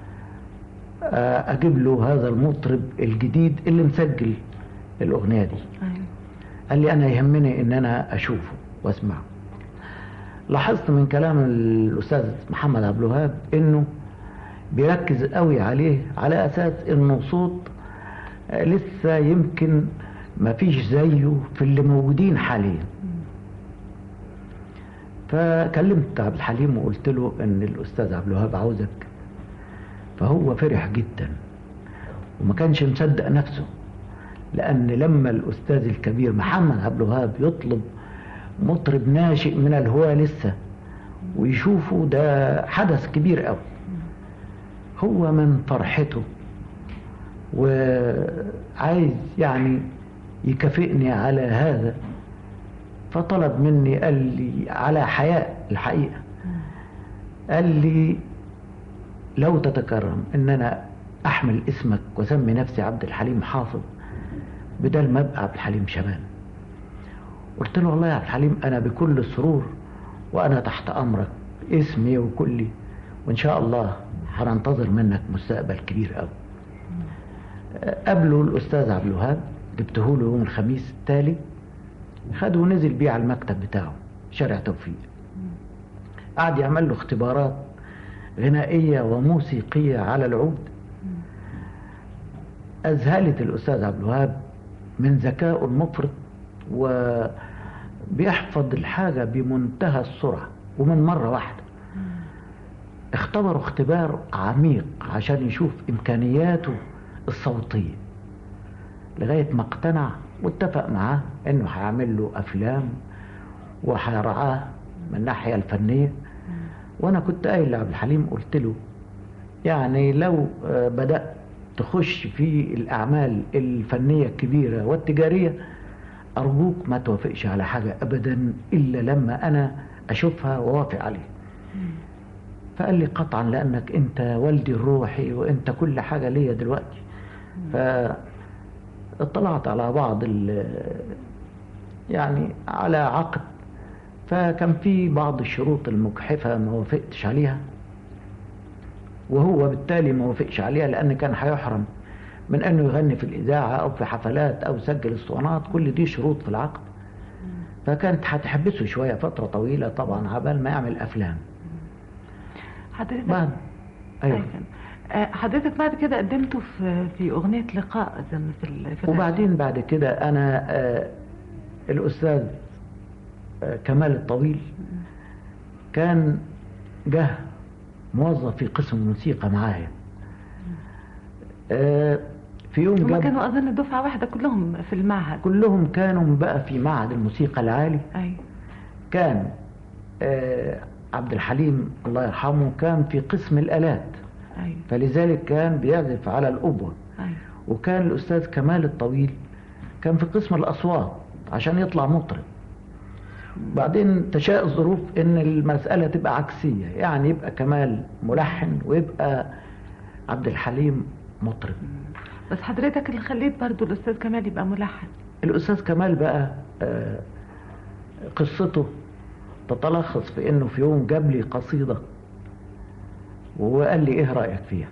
D: أجيب له هذا المطرب الجديد اللي مسجل الأغنية دي. قال لي أنا يهمني إن أنا أشوفه وأسمعه. لاحظت من كلام الأستاذ محمد عبد الوهاب إنه بيركز قوي عليه على أساس إنه صوت لسه يمكن ما فيش زيه في اللي موجودين حاليا. فكلمت عبد الحليم وقلت له إن الأستاذ عبد الوهاب عاوزك، فهو فرح جدا وما كانش مصدق نفسه، لأن لما الأستاذ الكبير محمد عبد الوهاب يطلب مطرب ناشئ من الهواة لسه ويشوفه ده حدث كبير قوي. هو من فرحته وعايز يعني يكافئني على هذا، فطلب مني قال لي على حياء الحقيقة، قال لي لو تتكرم ان انا احمل اسمك واسمي نفسي عبد الحليم حافظ بدل ما ابقى عبد الحليم شبان. قلت له والله يا عبد الحليم انا بكل سرور وانا تحت امرك، اسمي وكلي، وان شاء الله هننتظر منك مستقبل كبير قوي. قبله الاستاذ عبد الوهاب جبته له يوم الخميس التالي، خده ونزل بيه على المكتب بتاعه شارع توفيق، قعد يعمل له اختبارات غنائية وموسيقية على العود. أذهلت الأستاذ عبد الوهاب من ذكائه المفرط وبيحفظ الحاجة بمنتهى السرعة ومن مرة واحدة. اختبروا اختبار عميق عشان يشوف إمكانياته الصوتية لغاية ما اقتنع واتفق معاه إنه هيعمل له أفلام وهيرعاه من الناحية الفنية. وانا كنت قايل لعبد الحليم قلت له يعني لو بدأت تخش في الاعمال الفنية الكبيرة والتجارية ارجوك ما توافقش على حاجة ابدا الا لما انا اشوفها ووافق عليها. فقال لي قطعا لانك انت والدي الروحي وانت كل حاجة ليا دلوقتي. فاطلعت على بعض يعني على عقد، فكان في بعض الشروط المجحفة ما وافقتش عليها، وهو بالتالي ما وافقش عليها لأن كان هيحرم من أنه يغني في الإذاعة أو في حفلات أو يسجل اسطوانات، كل دي شروط في العقد. فكانت هتحبسه شوية فترة طويلة طبعا عبال ما يعمل أفلام.
J: حضرتك
D: بعد أيوة.
J: حضرتك بعد كده قدمته في في أغنية لقاء في, في
D: وبعدين بعد كده أنا آه الأستاذ كمال الطويل كان جه موظف في قسم الموسيقى معايا. في يوم
J: هم كانوا اظن دفعه واحده كلهم في المعهد،
D: كلهم كانوا بقى في معهد الموسيقى العالي.
J: أي.
D: كان عبد الحليم الله يرحمه كان في قسم الآلات.
J: أيوة.
D: فلذلك كان بيعزف على الأوبرا.
J: أيوة.
D: وكان الأستاذ كمال الطويل كان في قسم الأصوات عشان يطلع مطرب. بعدين تشاء الظروف ان المسألة تبقى عكسية، يعني يبقى كمال ملحن ويبقى عبد الحليم مطرب.
J: بس حضرتك اللي خليت برضو الأستاذ كمال يبقى ملحن.
D: الأستاذ كمال بقى قصته تتلخص في انه في يوم جاب لي قصيدة وقال لي ايه رأيك فيها.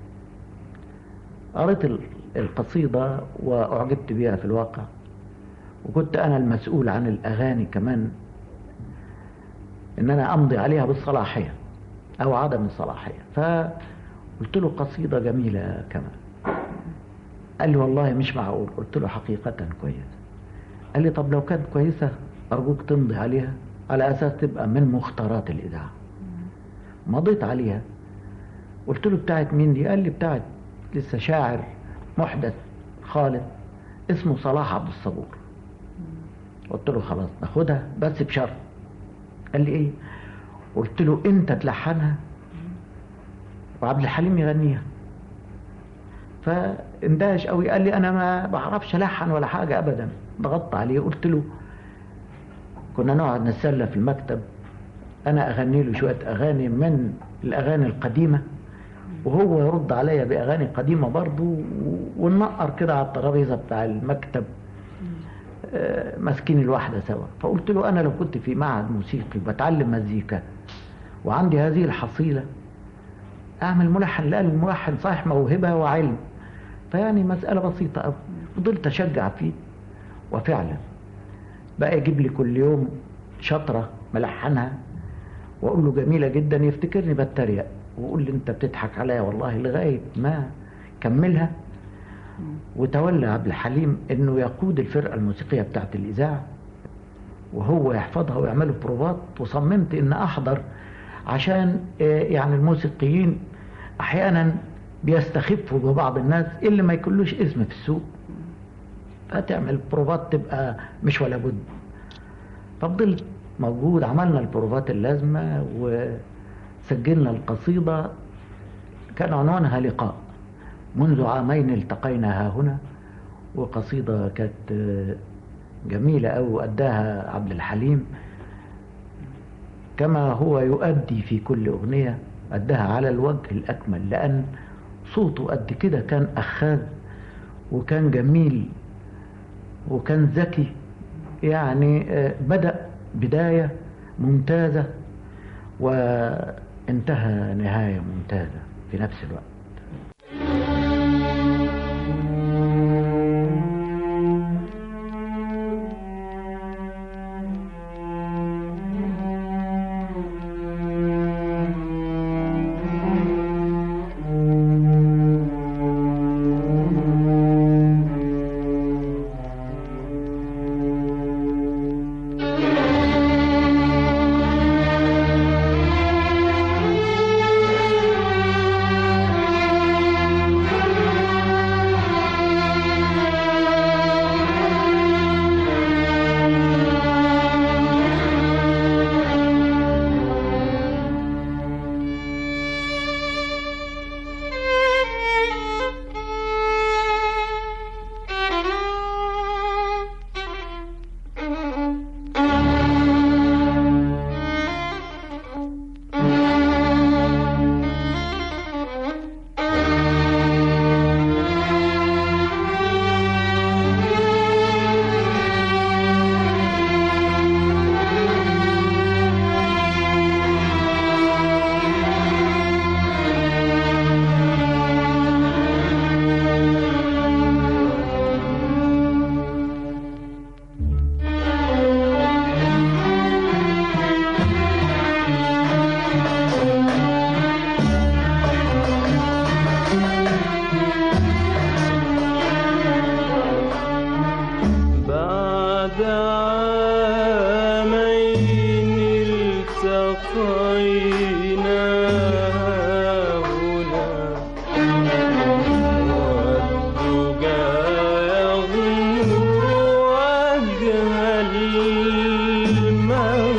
D: قريت القصيدة واعجبت بيها في الواقع، وكنت انا المسؤول عن الاغاني كمان، ان انا امضي عليها بالصلاحية او عدم الصلاحية. فقلت له قصيدة جميلة يا كمال. قال لي والله مش معقول. قلت له حقيقة كويسة. قال لي طب لو كانت كويسة ارجوك تمضي عليها على اساس تبقى من مختارات الاذاعة. مضيت عليها. قلت له بتاعت مين دي؟ قال لي بتاعت لسه شاعر محدث خالد اسمه صلاح عبد الصبور. قلت له خلاص ناخدها بس بشرط. قال لي ايه؟ قلت له انت تلحنها وعبد الحليم يغنيها. فاندهش قوي. قال لي انا ما بعرفش الحن ولا حاجه ابدا. ضغطت عليه. قلت له كنا نقعد نتسلى في المكتب، انا اغني له شويه اغاني من الاغاني القديمه وهو يرد عليا باغاني قديمه برضه، وننقر كده على الترابيزه بتاع المكتب ماسكين الواحده سوا. فقلت له انا لو كنت في معهد موسيقي بتعلم مزيكا وعندي هذه الحصيله اعمل ملحن. لان الملحن صحيح موهبه وعلم، فيعني مساله بسيطه قوي. فضلت اشجع فيه، وفعلا بقى يجيب لي كل يوم شطره ملحنها واقول له جميله جدا، يفتكرني بتريق ويقول لي انت بتضحك عليا والله، لغايه ما كملها. وتولى عبد الحليم انه يقود الفرقه الموسيقيه بتاعت الاذاعه وهو يحفظها ويعملوا بروفات. وصممت ان احضر عشان يعني الموسيقيين احيانا بيستخفوا ببعض الناس اللي ما يكلوش اسم في السوق، فتعمل بروفات تبقى مش ولا بد. ففضلت موجود. عملنا البروفات اللازمه وسجلنا القصيده. كان عنوانها لقاء. منذ عامين التقينا ها هنا، وقصيده كانت جميله قوي واداها عبد الحليم كما هو يؤدي في كل اغنيه، اداها على الوجه الاكمل، لان صوته قد كده كان اخاذ وكان جميل وكان ذكي. يعني بدأ بدايه ممتازه وانتهى نهايه ممتازه في نفس الوقت.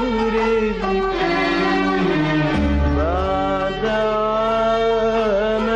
K: بعد عامين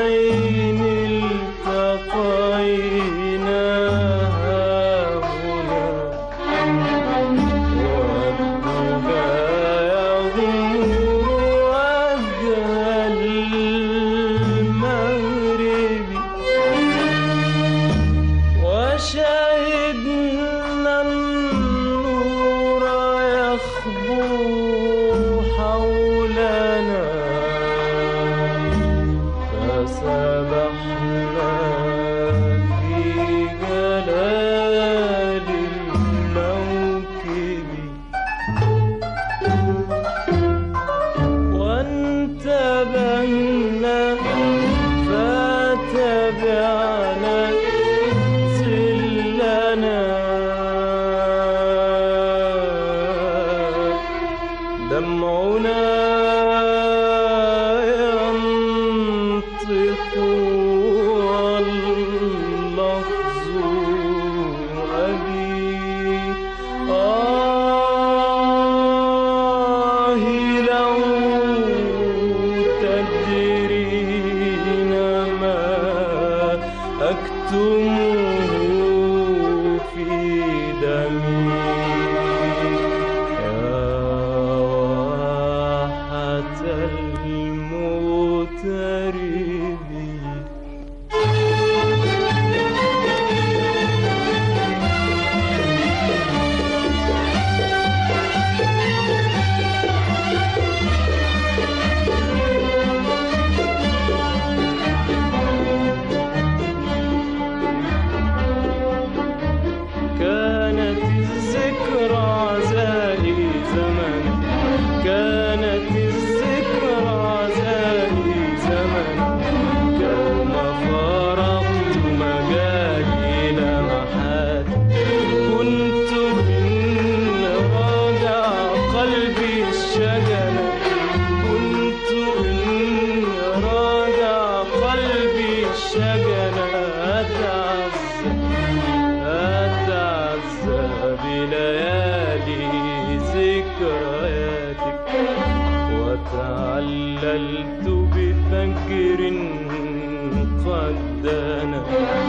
K: وتعللت بفجر قد دنا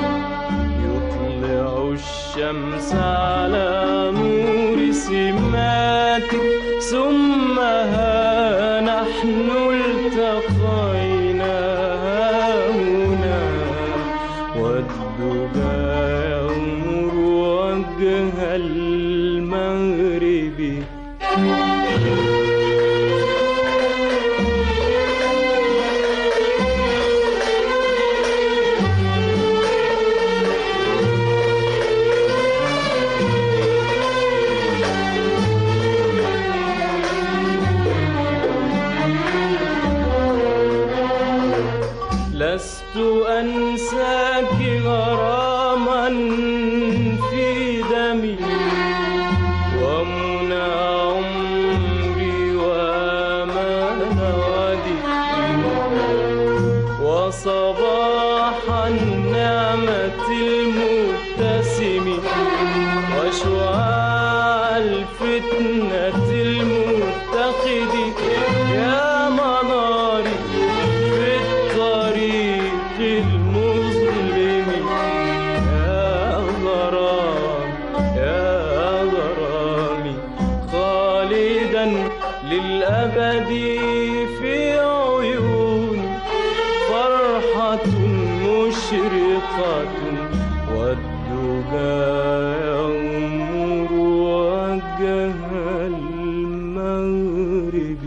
K: يطلع الشمس على نور سماتك ثم ها نحن التقينا هنا والدجى يغمر وجه المغرب. لست أنساك غراما في دمي ومنى عمري وأمان ودي وصباح النعمة المبتسم وشعاع الفتنة المتقد يا مناري المظلم يا غرام يا غرامي خالدا للأبد في عيوني فرحة مشرقة والدجى يغمر وجه المغرب.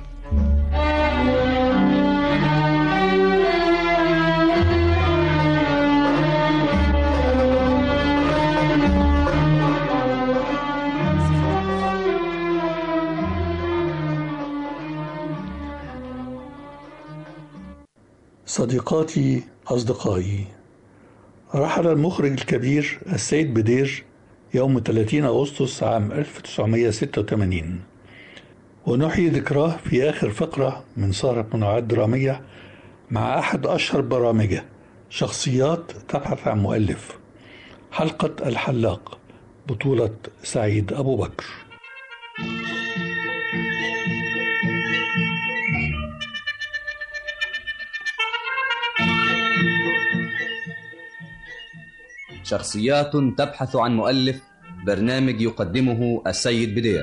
A: صديقاتي أصدقائي، رحل المخرج الكبير السيد بدير يوم ثلاثين أغسطس عام ألف وتسعمائة وستة وثمانين، ونحيي ذكراه في آخر فقرة من سهرة منوعات درامية مع أحد أشهر برامجه شخصيات تبحث عن مؤلف، حلقة الحلاق بطولة سعيد أبو بكر.
I: شخصيات تبحث عن مؤلف، برنامج يقدمه السيد بدير.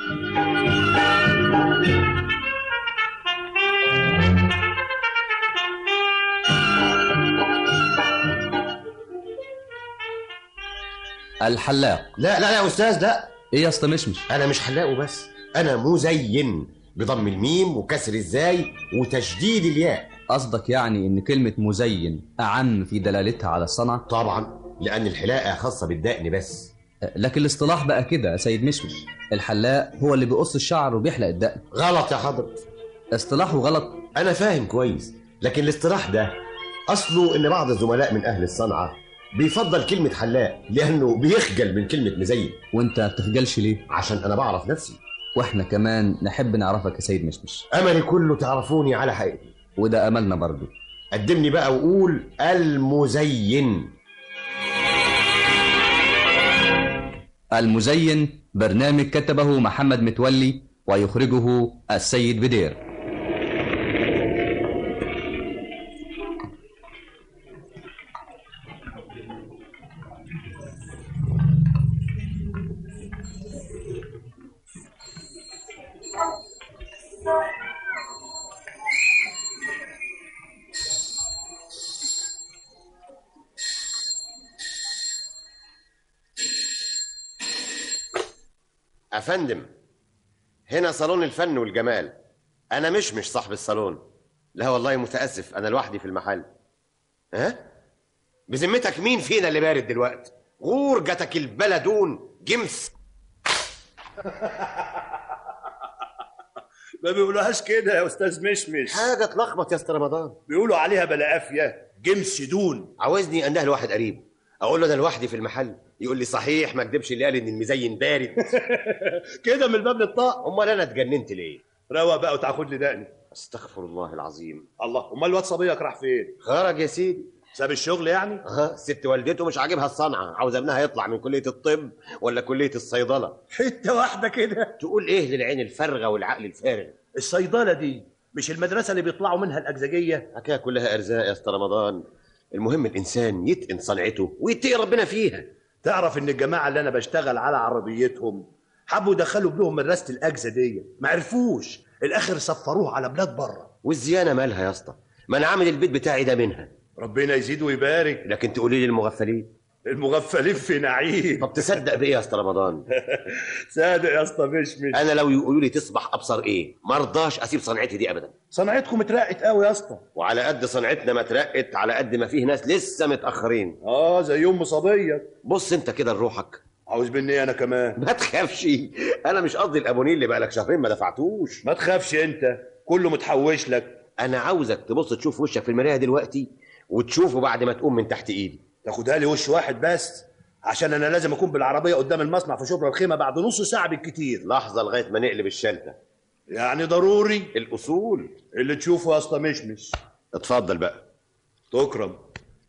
I: الحلاق.
E: لا لا لا يا استاذ، لا.
I: ايه يا اسطى مشمش؟
E: انا مش حلاق وبس، انا مزين بضم الميم وكسر الزاي وتشديد الياء.
I: قصدك يعني ان كلمة مزين اعم في دلالتها على الصنعة؟
E: طبعا، لان الحلاقة خاصة بالدقن بس.
I: لكن الاصطلاح بقى كده يا سيد مشمش، الحلاق هو اللي بيقص الشعر وبيحلق الدقن.
E: غلط يا حضرة.
I: اصطلاحه غلط؟
E: انا فاهم كويس، لكن الاصطلاح ده اصله ان بعض الزملاء من اهل الصنعة بيفضل كلمة حلاق لانه بيخجل من كلمة مزين.
I: وانت بتخجلش ليه؟
E: عشان انا بعرف نفسي،
I: واحنا كمان نحب نعرفك يا سيد مشمش.
E: املي كله تعرفوني على حقيقتي.
I: وده املنا برضو.
E: قدمني بقى وقول المزين.
I: المزين برنامج كتبه محمد متولي ويخرجه السيد بدير.
E: افندم، هنا صالون الفن والجمال. انا مش مش صاحب الصالون. لا والله متاسف، انا لوحدي في المحل. ها بذمتك مين فينا اللي بارد دلوقتي؟ غورجتك البلدون جمس.
L: ما بيقولوهاش كده يا استاذ مشمش،
E: حاجه تلخبط يا استاذ رمضان.
L: بيقولوا عليها بلا قافيه، جمس دون.
E: عاوزني انده لواحد قريب اقول له انا لوحدي في المحل، يقول لي صحيح ما اكدبش اللي قال ان المزين بارد.
L: كده من الباب للطاق.
E: امال انا اتجننت ليه؟
L: روق بقى وتاخد لي دقني.
E: استغفر الله العظيم.
L: الله، امال الواد صبيك راح فين؟
E: خرج يا سيدي.
L: ساب الشغل يعني؟
E: اه، ست والدته مش عاجبها الصنعه، عاوز ابنها يطلع من كليه الطب ولا كليه الصيدله.
L: حته واحده كده.
E: تقول ايه للعين الفارغه والعقل الفارغ؟
L: الصيدله دي مش المدرسه اللي بيطلعوا منها الاجزجيه؟
E: حكايه كلها ارزاق يا اسطى رمضان. المهم الانسان يتقن صنعته ويتقي ربنا فيها.
L: تعرف ان الجماعه اللي انا بشتغل على عربيتهم حبوا يدخلوا ابنهم مدرسه الاجزه دي، ما عرفوش، الاخر سفروه على بلاد بره.
E: والزيانه مالها يا اسطى؟ ما انا عامل البيت بتاعي ده منها.
L: ربنا يزيد ويبارك.
E: لكن تقولي لي المغفلين؟
L: المغفلين في نعيم.
E: طب تصدق بايه يا اسطى رمضان؟
L: صادق يا اسطى مشمش.
E: انا لو يقولوا لي تصبح ابصر ايه ما ارضاش اسيب صنعتي دي ابدا.
L: صنعتكم اترقت قوي يا اسطى.
E: وعلى قد صنعتنا ما اترقت على قد ما فيه ناس لسه متاخرين.
L: اه زي ام صبيه.
E: بص انت كده لروحك.
L: عاوز مني انا كمان؟
E: ما تخافش، انا مش قصدي الابونيه اللي بقالك شهرين ما دفعتوش.
L: ما تخافش انت، كله متحوش لك.
E: انا عاوزك تبص تشوف وشك في المرايه دلوقتي وتشوفه بعد ما تقوم من تحت ايدي.
L: تاخدها لي وش واحد بس، عشان انا لازم اكون بالعربيه قدام المصنع في شبرا الخيمه بعد نص ساعه بالكتير.
E: لحظه لغايه ما نقلب الشنطه.
L: يعني ضروري
E: الاصول
L: اللي تشوفه يا اسطى مشمش.
E: اتفضل بقى.
L: تكرم.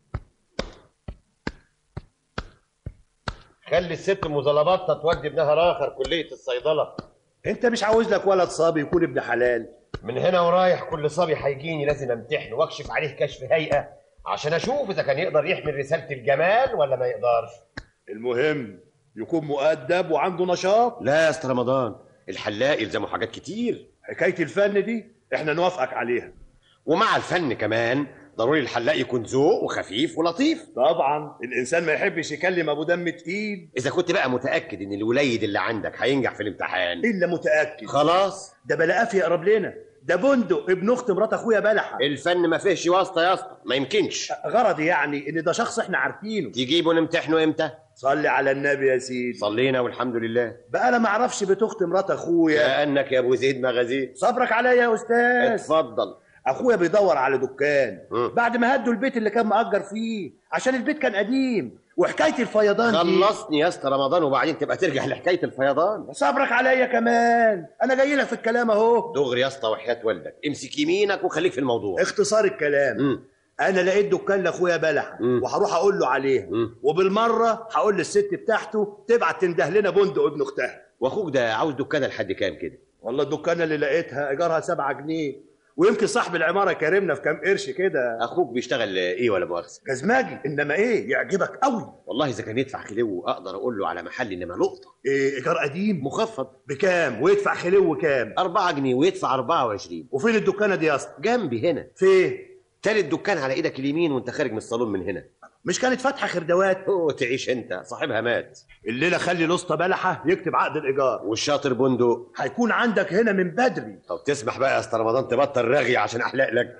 E: خلي الست مزلبطه تودي ابنها راخر كليه الصيدله.
L: انت مش عاوز لك ولد صبي يكون ابن حلال؟
E: من هنا ورايح كل صبي هيجيني لازم امتحنه واكشف عليه كشف هيئه عشان اشوف اذا كان يقدر يحمل رساله الجمال ولا ما يقدرش.
L: المهم يكون مؤدب وعنده نشاط.
E: لا يا استاذ رمضان، الحلاق يلزمه حاجات كتير.
L: حكايه الفن دي احنا نوافقك عليها.
E: ومع الفن كمان ضروري الحلاق يكون ذوق وخفيف ولطيف.
L: طبعا الانسان ما يحبش يكلم ابو دم تقيل.
E: اذا كنت بقى متاكد ان الوليد اللي عندك هينجح في الامتحان.
L: الا متاكد.
E: خلاص
L: ده بلاقاه يقرب لنا. ده بندق ابن اخت مرات اخويا بلحه.
E: الفن ما فيهش واسطه يا اسطى، ما يمكنش.
L: غرضي يعني ان ده شخص احنا عارفينه.
E: تجيبه نمتحنه امتى؟
L: صلي على النبي يا سيدي.
E: صلينا والحمد لله.
L: بقى انا ما اعرفش بيت اخت مرات اخويا.
E: كانك يا ابو زيد مغازيل.
L: صبرك عليا يا استاذ.
E: اتفضل.
L: اخويا بيدور على دكان
E: م.
L: بعد ما هدوا البيت اللي كان مأجر فيه عشان البيت كان قديم. وحكايه الفيضان
E: دي خلصني يا اسطى رمضان وبعدين تبقى ترجع لحكايه الفيضان.
L: صبرك عليا كمان، انا جاي لك في الكلام اهو.
E: دغري يا اسطى وحياه والدك، امسك يمينك وخليك في الموضوع.
L: اختصار الكلام م. انا لقيت دكان لاخويا بلحه وهروح اقول له عليها م. وبالمره هقول للست بتاعته تبعت تنده لنا بندق ابن اختها.
E: واخوك ده عاوز دكانه لحد كام كده؟
L: والله الدكانه اللي لقيتها ايجارها سبعة جنيه، ويمكن صاحب العماره كرمنا في كام قرش كده.
E: اخوك بيشتغل ايه ولا مؤاخذه؟
L: جزماجي. انما ايه يعجبك قوي
E: والله. اذا كان يدفع خلو اقدر اقول له على محل انما لقطه.
L: ايه ايجار قديم
E: مخفض
L: بكام ويدفع خلو كام؟
E: أربعة جنيه ويدفع أربعة وعشرين.
L: وفين الدكانه دي يا اسطى؟
E: جنبي هنا.
L: فين؟
E: تالت دكان على ايدك اليمين وانت خارج من الصالون من هنا.
L: مش كانت فاتحه خردوات؟
E: اوه تعيش انت، صاحبها مات.
L: الليله خلي الاسطى بلحه يكتب عقد الايجار،
E: والشاطر بندق
L: هيكون عندك هنا من بدري.
E: طب تسمح بقى يا اسطى رمضان تبطل رغي عشان احلق لك.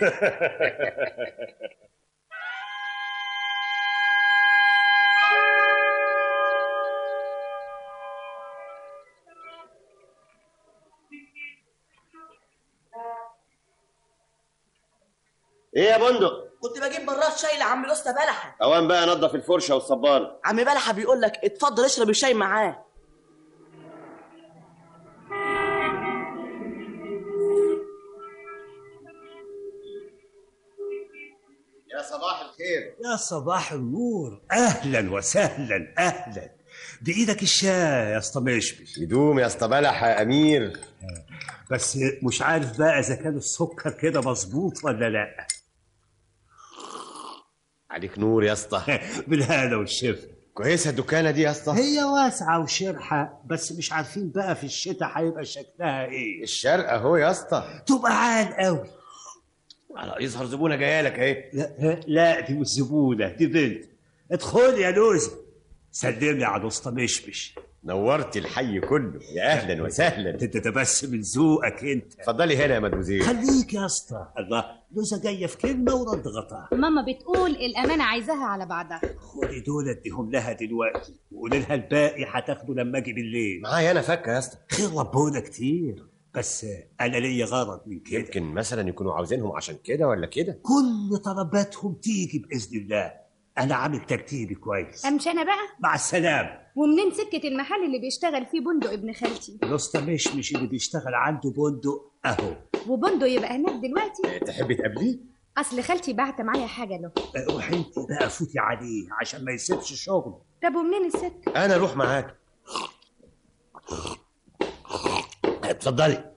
E: ايه يا بندق؟
M: كنت بجيب براد شاي لعم الاسطى بلحه.
E: اوان بقى نظف الفرشه والصبانه.
M: عم بلحه بيقول لك اتفضل اشرب الشاي معاه.
E: يا صباح الخير.
N: يا صباح النور، اهلا وسهلا اهلا. بايدك الشاي يا اسطى مشمش.
E: يدوم يا اسطى بلحه يا امير.
N: بس مش عارف بقى اذا كان السكر كده مظبوط ولا لا.
E: عليك نور يا اسطى.
N: بالهنا والشفا.
E: كويسه الدكانه دي يا اسطى؟
N: هي واسعه وشرحه، بس مش عارفين بقى في الشتاء هيبقى شكلها ايه.
E: الشرق اهو يا اسطى.
N: تبقى عال قوي.
E: على يظهر زبونه جايه لك اهي.
N: لا لا دي مش زبونه، دي بنت. ادخل يا لوزه، سلمي على الاسطى مشمش.
E: نورت الحي كله، يا اهلا وسهلا.
N: انت ده بس من ذوقك انت.
E: اتفضلي هنا يا مدوزيل.
N: خليك يا اسطى. الله، لوزه جايه في كلمه ورد غطاها.
O: ماما بتقول الامانه عايزاها على بعضها.
N: خدي دول اديهم لها دلوقتي وقولي لها الباقي هتاخده لما اجي بالليل.
E: معايا انا فكه يا اسطى.
N: خير ربنا كتير، بس انا ليا غرض من كده.
E: يمكن مثلا يكونوا عاوزينهم عشان كده ولا كده.
N: كل طلباتهم تيجي باذن الله. انا عامل ترتيبي كويس.
O: امشي انا بقى.
N: مع السلامه.
O: ومنين سكه المحل اللي بيشتغل فيه بندق ابن خالتي؟
N: الاسطى مشمش اللي بيشتغل عنده بندق اهو.
O: وبندق يبقى هناك دلوقتي؟
E: تحبي تقابليه؟
O: اصل خالتي بعت معايا حاجه له.
N: روحي انت بقى فوتي عليه عشان ما يسيبش شغل.
O: طب ومنين الست؟
E: انا اروح معاك. اتفضلي.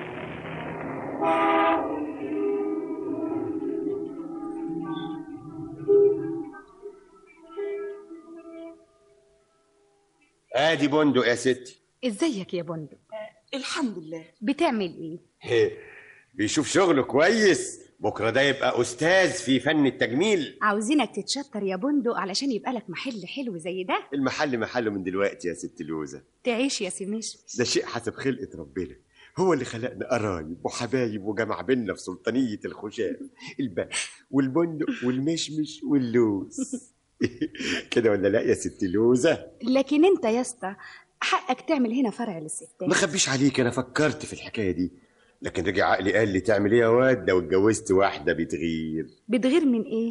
E: ادي بندق يا ستي.
O: ازيك يا بندق؟
M: آه الحمد لله.
O: بتعمل ايه؟
E: بيشوف شغله كويس، بكره ده يبقى استاذ في فن التجميل.
O: عاوزينك تتشطر يا بندق علشان يبقى لك محل حلو زي ده.
E: المحل محله من دلوقتي يا ست لوزه.
O: تعيش يا سميش.
E: ده شيء حسب خلقه ربنا، هو اللي خلقنا قرايب وحبايب وجمع بينا في سلطانيه الخشاف، البق والبندق والمشمش واللوز. كده ولا لا يا ست لوزه؟
O: لكن انت يا اسطى حقك تعمل هنا فرع للستات.
E: ما خبيش عليك، انا فكرت في الحكايه دي، لكن رجع عقلي قال لي تعمل ايه يا واد لو اتجوزت واحده بتغير.
O: بتغير من ايه؟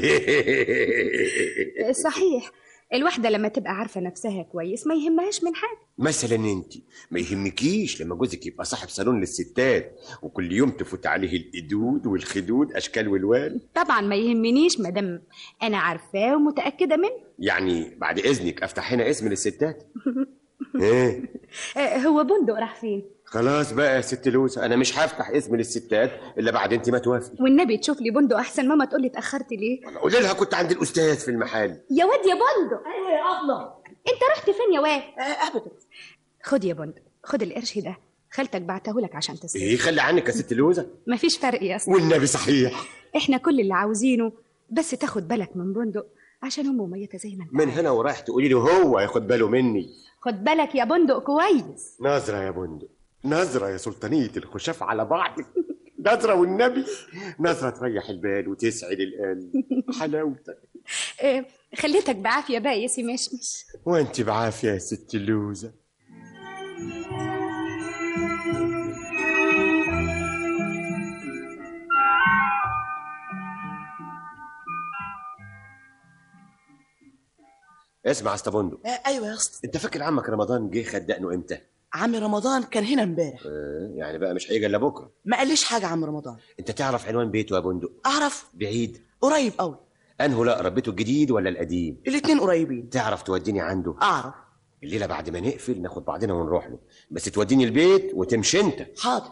O: صحيح، الواحده لما تبقى عارفه نفسها كويس ما يهمهاش من حاجه.
E: مثلا انت ما يهمكيش لما جوزك يبقى صاحب صالون للستات وكل يوم تفوت عليه القدود والخدود اشكال والوان؟
O: طبعا ما يهمنيش مادام انا عارفاه ومتاكده منه.
E: يعني بعد اذنك افتح هنا اسم للستات؟ ايه
O: هو بندق راح فين؟
E: خلاص بقى يا ست لوزه، انا مش هفتح اسم للستات الا بعد انت ما توافقي.
O: والنبي تشوف لي بندق احسن. ماما تقول لي اتاخرت ليه؟
E: قولي لها كنت عند الاستاذ في المحل.
O: يا واد يا بندق.
M: ايوه يا ابله.
O: انت رحت فين يا واد؟
M: آه ابدا.
O: خد يا بندق، خد القرش ده، خالتك بعته لك عشان تصرف.
E: ايه خلي عنك يا ست لوزه.
O: مفيش فرق يا اسطى.
E: والنبي صحيح.
O: احنا كل اللي عاوزينه بس تاخد بالك من بندق عشان امه ميته زي ما انت
E: من هنا ورايح تقولي له هو ياخد باله مني.
O: خد بالك يا بندق كويس.
E: نظره يا بندق، نظره يا سلطانيه الخشاف على بعضك. نظره والنبي، نظره تريح البال وتسعد القلب. حلاوتك.
O: إيه خليتك بعافيه بقى يا سي مشمش.
E: وانت بعافيه يا ست اللوزه. اسمع يا اسطى بندق.
M: آه ايوه يا اسطى.
E: انت فاكر عمك رمضان جه خد دقنه امتى؟
M: عم رمضان كان هنا امبارح.
E: آه يعني بقى مش هيجي الا بكره.
M: ما قاليش حاجه عم رمضان.
E: انت تعرف عنوان بيته يا بندق؟
M: اعرف.
E: بعيد؟
M: قريب قوي.
E: انه لا بيته الجديد ولا القديم؟
M: الاتنين قريبين.
E: تعرف توديني عنده؟
M: اعرف.
E: الليله بعد ما نقفل ناخد بعضنا ونروح له، بس توديني البيت وتمشي انت.
M: حاضر.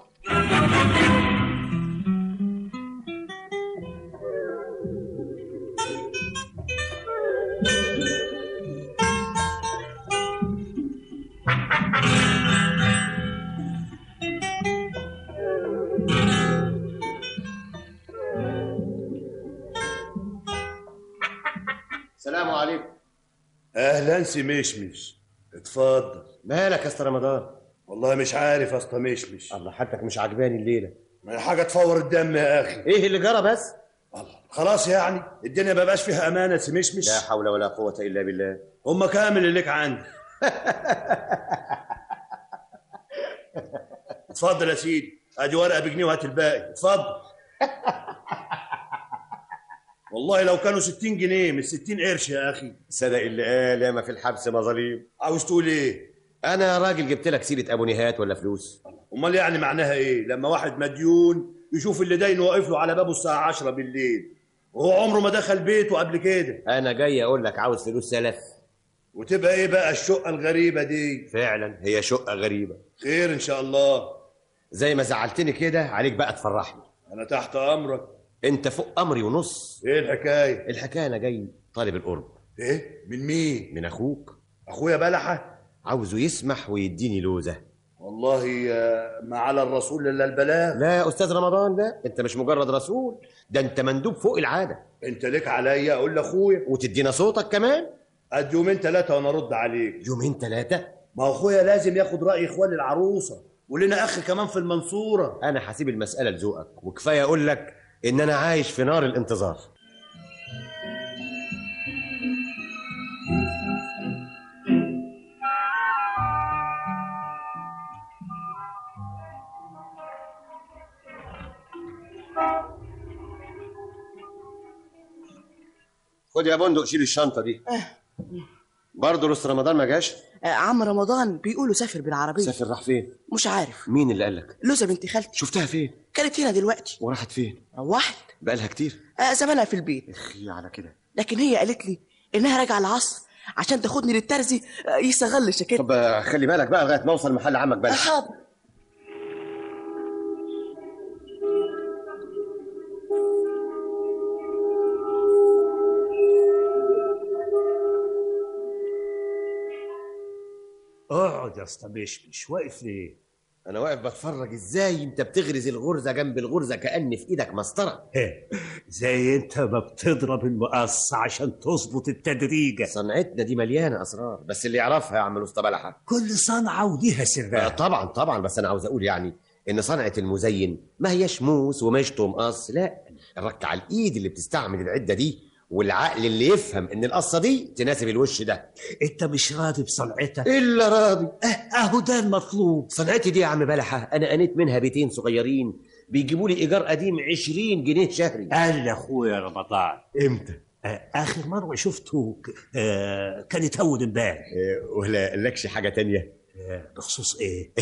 E: السلام عليكم.
L: اهلا سي مشمش، اتفضل.
E: مالك يا اسطى رمضان؟
L: والله مش عارف يا اسطى مشمش.
E: الله حالتك مش عجباني الليله.
L: ما حاجه تفور الدم يا اخي.
E: ايه اللي جرى بس؟
L: الله خلاص يعني الدنيا ما بقاش فيها امانه سي مشمش.
E: لا حول ولا قوه الا بالله.
L: هم كامل اللي لك عندي. اتفضل يا سيدي، ادي ورقه بجنيه وهات الباقي. اتفضل. والله لو كانوا ستين جنيه مش ستين قرش يا اخي.
E: صدق اللي قال يا ما في الحبس مظاليم.
L: عاوز تقول ايه؟
E: انا يا راجل جبت لك سيره ابو نهات ولا فلوس؟
L: امال يعني معناها ايه لما واحد مديون يشوف اللي داينه واقف له على بابه الساعه عشرة بالليل وهو عمره ما دخل بيته قبل كده؟
E: انا جاي اقول لك عاوز فلوس سلف.
L: وتبقى ايه بقى الشقه الغريبه دي؟
E: فعلا هي شقه غريبه.
L: خير ان شاء الله.
E: زي ما زعلتني كده عليك بقى تفرحني.
L: انا تحت امرك.
E: انت فوق امري ونص.
L: ايه الحكايه؟
E: الحكايه انا جاي طالب القرب.
L: ايه من مين؟
E: من اخوك.
L: اخويا بلحه؟
E: عاوزه يسمح ويديني لوزه.
L: والله ما على الرسول الا البلاغ.
E: لا يا استاذ رمضان، لا انت مش مجرد رسول، ده انت مندوب فوق العاده.
L: انت لك عليا اقول لاخويا
E: وتدينا صوتك كمان.
L: قد يومين ثلاثه وانا ارد عليك.
E: يومين ثلاثه؟
L: ما هو اخويا لازم ياخد راي اخوان العروسه، ولنا اخ كمان في المنصوره.
E: انا هسيب المساله لذوقك، وكفايه اقول لك ان انا عايش في نار الانتظار. خد يا بندق شيل الشنطه دي.
M: اه
E: برضه لسه رمضان ما جاش؟
M: آه، عم رمضان بيقولوا سافر بالعربيه.
E: سافر راح فين؟
M: مش عارف.
E: مين اللي قال لك؟
M: لوزة بنت خالتي.
E: شفتها فين؟
M: كانت هنا دلوقتي.
E: وراحت فين؟
M: روحت.
E: بقالها كتير؟
M: آه زمانها في البيت.
E: اخي على كده.
M: لكن هي قالت لي انها راجعه العصر عشان تاخدني للترزي آه، يصغر لي شكلها.
E: طب آه، خلي بالك بقى لغايه ما اوصل محل عمك بقى.
M: حاضر.
N: اقعد يا اسطى مشمش، واقف ليه؟
E: انا واقف بتفرج ازاي انت بتغرز الغرزه جنب الغرزه كأن في ايدك مسطره.
N: زي انت ما بتضرب المقص عشان تظبط التدريجه.
E: صنعتنا دي مليانه اسرار، بس اللي يعرفها يا عم الاسطى بلحه.
N: كل صنعه وليها سرها.
E: آه طبعا طبعا، بس انا عاوز اقول يعني ان صنعه المزين ما هياش موس ومشط ومقص، لا، الرك على الايد اللي بتستعمل العده دي، والعقل اللي يفهم ان القصه دي تناسب الوش ده.
N: انت مش راضي بصنعتك؟
E: الا راضي.
N: اه اهو ده المطلوب.
E: صنعتي دي يا عم بلحه انا قنيت منها بيتين صغيرين بيجيبوا لي ايجار قديم عشرين جنيه شهري.
N: قال يا اخويا رمضان.
E: امتى؟
N: آه اخر مره شفته آه كانت اول امبارح.
E: آه ولا لكش حاجه تانية؟
N: بخصوص ايه؟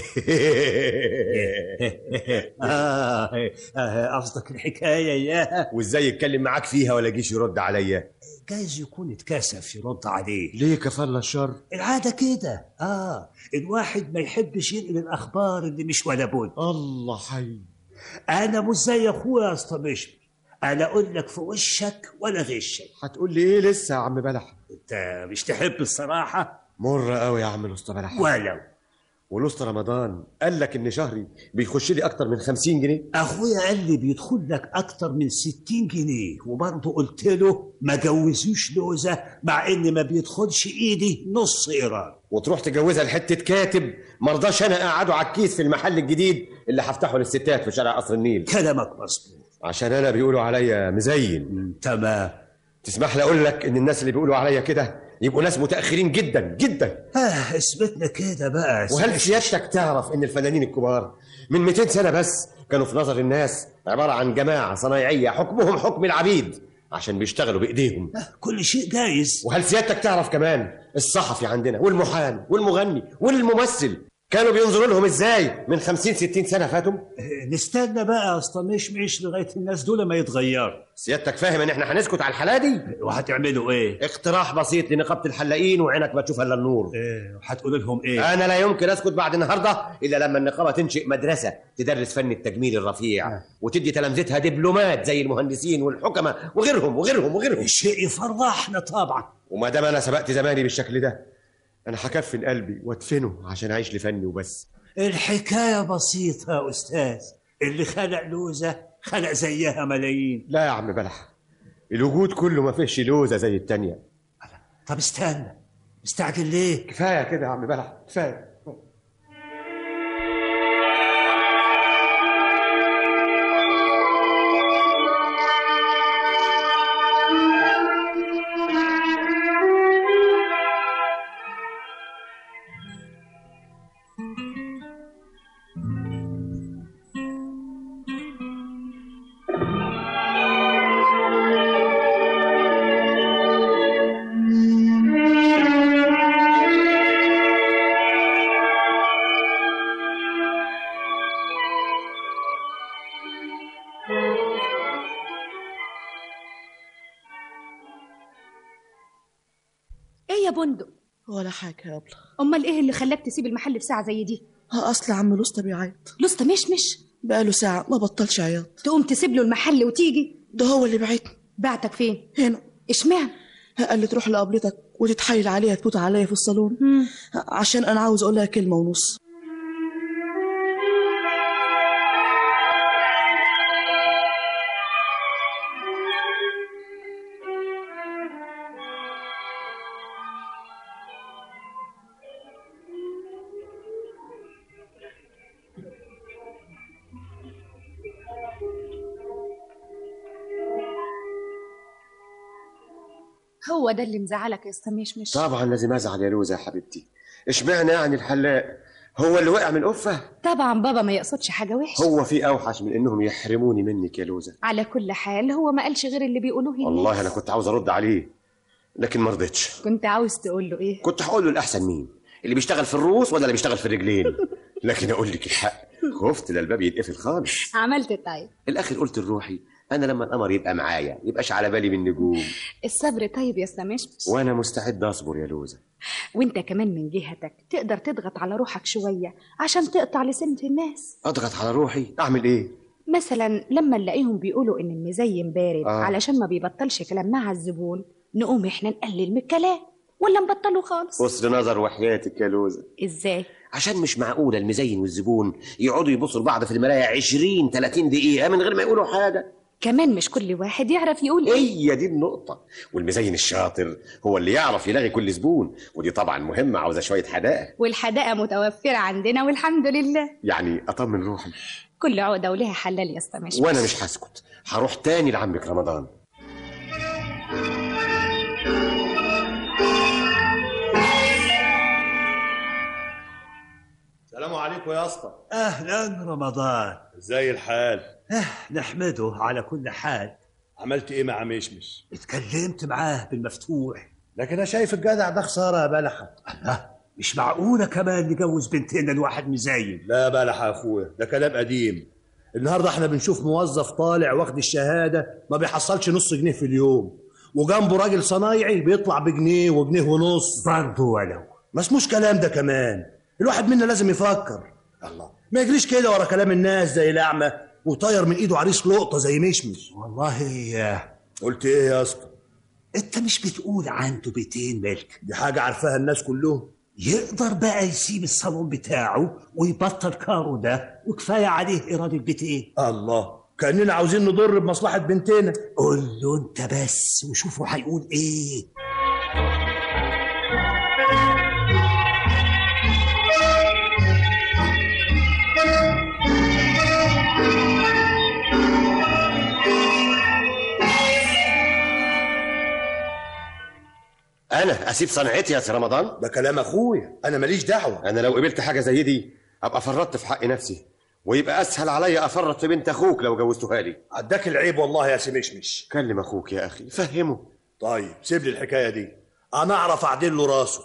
N: اه قصدك الحكايه ياها.
E: وازاي يتكلم معاك فيها ولا جيش يرد عليا؟
N: جايز يكون اتكسف يرد عليه.
E: ليه كفالة الشر؟
N: العاده كده. اه الواحد ما يحبش ينقل الاخبار اللي مش ولا بد.
E: الله حي.
N: انا مش زي اخويا يا اسطى مشمش، انا اقول لك في وشك ولا غشك.
E: هتقول لي ايه لسه يا عم بلح؟
N: انت مش تحب الصراحه؟
E: مر قوي يا عم الاسطى بلح.
N: ولو
E: والاسطى رمضان قال لك ان شهري بيخش لي اكتر من خمسين جنيه.
N: اخويا قال لي بيدخل لك اكتر من ستين جنيه، وبرضه قلت له ما جوزوش لوزه مع ان ما بيدخلش ايدي نص ايران.
E: وتروح تجوزها لحته كاتب مرضاش انا اقعده على الكيس في المحل الجديد اللي هفتحه للستات في شارع قصر النيل.
N: كلامك مظبوط.
E: عشان انا بيقولوا عليا مزين.
N: تمام.
E: تسمح لي اقول لك ان الناس اللي بيقولوا عليا كده يبقوا ناس متاخرين جدا جدا.
N: اه اثبتنا كده بقى.
E: وهل سيادتك تعرف ان الفنانين الكبار من مئتين سنه بس كانوا في نظر الناس عباره عن جماعه صنايعيه حكمهم حكم العبيد عشان بيشتغلوا بايديهم؟
N: آه كل شيء جايز.
E: وهل سيادتك تعرف كمان الصحفي عندنا والمحامي والمغني والممثل كانوا بينظروا لهم ازاي من خمسين ستين سنه فاتوا؟
N: نستنى بقى يا اسطى مشمش لغايه الناس دول ما يتغيروا.
E: سيادتك فاهم ان احنا هنسكت على الحاله دي؟
N: وهتعملوا ايه؟
E: اقتراح بسيط لنقابه الحلاقين وعينك ما تشوف الا النور.
N: ايه وهتقول لهم ايه؟
E: انا لا يمكن اسكت بعد النهارده الا لما النقابه تنشئ مدرسه تدرس فن التجميل الرفيع آه. وتدي تلامذتها دبلومات زي المهندسين والحكماء وغيرهم وغيرهم وغيرهم.
N: شيء يفرحنا طبعا.
E: وما دام انا سبقت زماني بالشكل ده انا هكفن قلبي وادفنه عشان اعيش لفني وبس.
N: الحكايه بسيطه يا استاذ، اللي خلق لوزه خلق زيها ملايين.
E: لا يا عم بلح، الوجود كله ما فيهش لوزه زي التانية.
N: طب استنى، مستعجل ليه؟
E: كفايه كده يا عم بلح، كفايه.
O: ايه يا بندق؟
M: ولا حاجه يا ابله.
O: امال ايه اللي خلاك تسيب المحل في ساعه زي دي؟
M: ها اصل عم لوسته بيعيط.
O: لسه مش مش
M: بقاله ساعه ما بطلش عياط.
O: تقوم تسيب له المحل وتيجي؟
M: ده هو اللي بعتني.
O: بعتك فين؟
M: هنا.
O: اشمعنى؟
M: قال لي تروح لقبلتك وتتحايل عليها تفوت عليا في الصالون. مم. عشان انا عاوز اقول لها كلمه ونص.
O: هو ده اللي مزعلك يا استاذ مشمش؟
E: طبعا لازم ازعل يا لوزة يا حبيبتي. اشمعنى يعني الحلاق هو اللي وقع من القفة؟
O: طبعا بابا ما يقصدش حاجه وحشه.
E: هو في اوحش من انهم يحرموني منك يا لوزة؟
O: على كل حال هو ما قالش غير اللي بيقولوه الناس.
E: والله انا كنت عاوز ارد عليه لكن ما رضيتش.
O: كنت عاوز تقول له ايه؟
E: كنت هقول له الاحسن مين، اللي بيشتغل في الروس ولا اللي بيشتغل في الرجلين؟ لكن اقول لك الحق خفت لا الباب يتقفل خالص.
O: عملت طيب.
E: الاخر قلت لروحي انا لما القمر يبقى معايا يبقاش على بالي من نجوم.
O: الصبر طيب يا استاذ مشمش.
E: وانا مستعد اصبر يا لوزة.
O: وانت كمان من جهتك تقدر تضغط على روحك شويه عشان تقطع لسنة الناس.
E: اضغط على روحي؟ اعمل ايه؟
O: مثلا لما نلاقيهم بيقولوا ان المزين بارد
E: آه.
O: علشان ما بيبطلش كلام مع الزبون، نقوم احنا نقلل من الكلام ولا نبطله خالص؟
E: قصر نظر وحياتك يا لوزة.
O: ازاي؟
E: عشان مش معقولة المزين والزبون يقعدوا يبصوا لبعض في المراية عشرين تلاتين دقيقة من غير ما يقولوا حاجة.
O: كمان مش كل واحد يعرف يقول ايه.
E: هي دي النقطة. والمزين الشاطر هو اللي يعرف يلاغي كل زبون، ودي طبعا مهمة عاوزة شوية حداقة.
O: والحداقة متوفرة عندنا والحمد لله.
E: يعني أطمن روحي.
O: كل عقدة ولها حلال يا استاذ مشمش.
E: وأنا مش هسكت، هروح تاني لعمك رمضان.
L: السلام عليكم يا اسطى.
N: اهلا رمضان.
L: ازاي الحال؟
N: اه نحمده على كل حال.
L: عملت ايه مع مشمش؟
N: اتكلمت معاه بالمفتوح.
L: لكن انا شايف الجدع ده خساره يا بلحه.
N: الله، مش معقوله كمان نجوز بنتنا لواحد مزين.
L: لا بلحه يا اخويا، ده كلام قديم. النهارده احنا بنشوف موظف طالع واخد الشهاده ما بيحصلش نص جنيه في اليوم، وجنبه راجل صنايعي بيطلع بجنيه وجنيه ونص.
N: برضه ولو
L: ما اسموش كلام ده كمان. الواحد منا لازم يفكر. الله، ما يجريش كده ورا كلام الناس زي الاعمى وطاير من ايده عريس لقطه زي مشمش.
N: والله
L: قلت ايه يا اسطى؟
N: انت مش بتقول عنده بيتين ملك؟
L: دي حاجه عارفاها الناس كلهم.
N: يقدر بقى يسيب الصالون بتاعه ويبطل كارو ده، وكفايه عليه ايراد البيتين.
L: الله، كاننا عاوزين نضر بمصلحه بنتنا.
N: قول له انت بس وشوفوا هيقول ايه.
E: انا اسيب صنعتي يا سي رمضان؟
L: ده كلام اخويا، انا ماليش دعوه.
E: انا لو قبلت حاجه زي دي ابقى فرطت في حق نفسي، ويبقى اسهل عليا افرط في بنت اخوك لو جوزتها لي.
L: عداك العيب والله يا سي مشمش.
E: كلم اخوك يا اخي فهمه.
L: طيب سيب لي الحكايه دي، انا اعرف اعدل له راسه.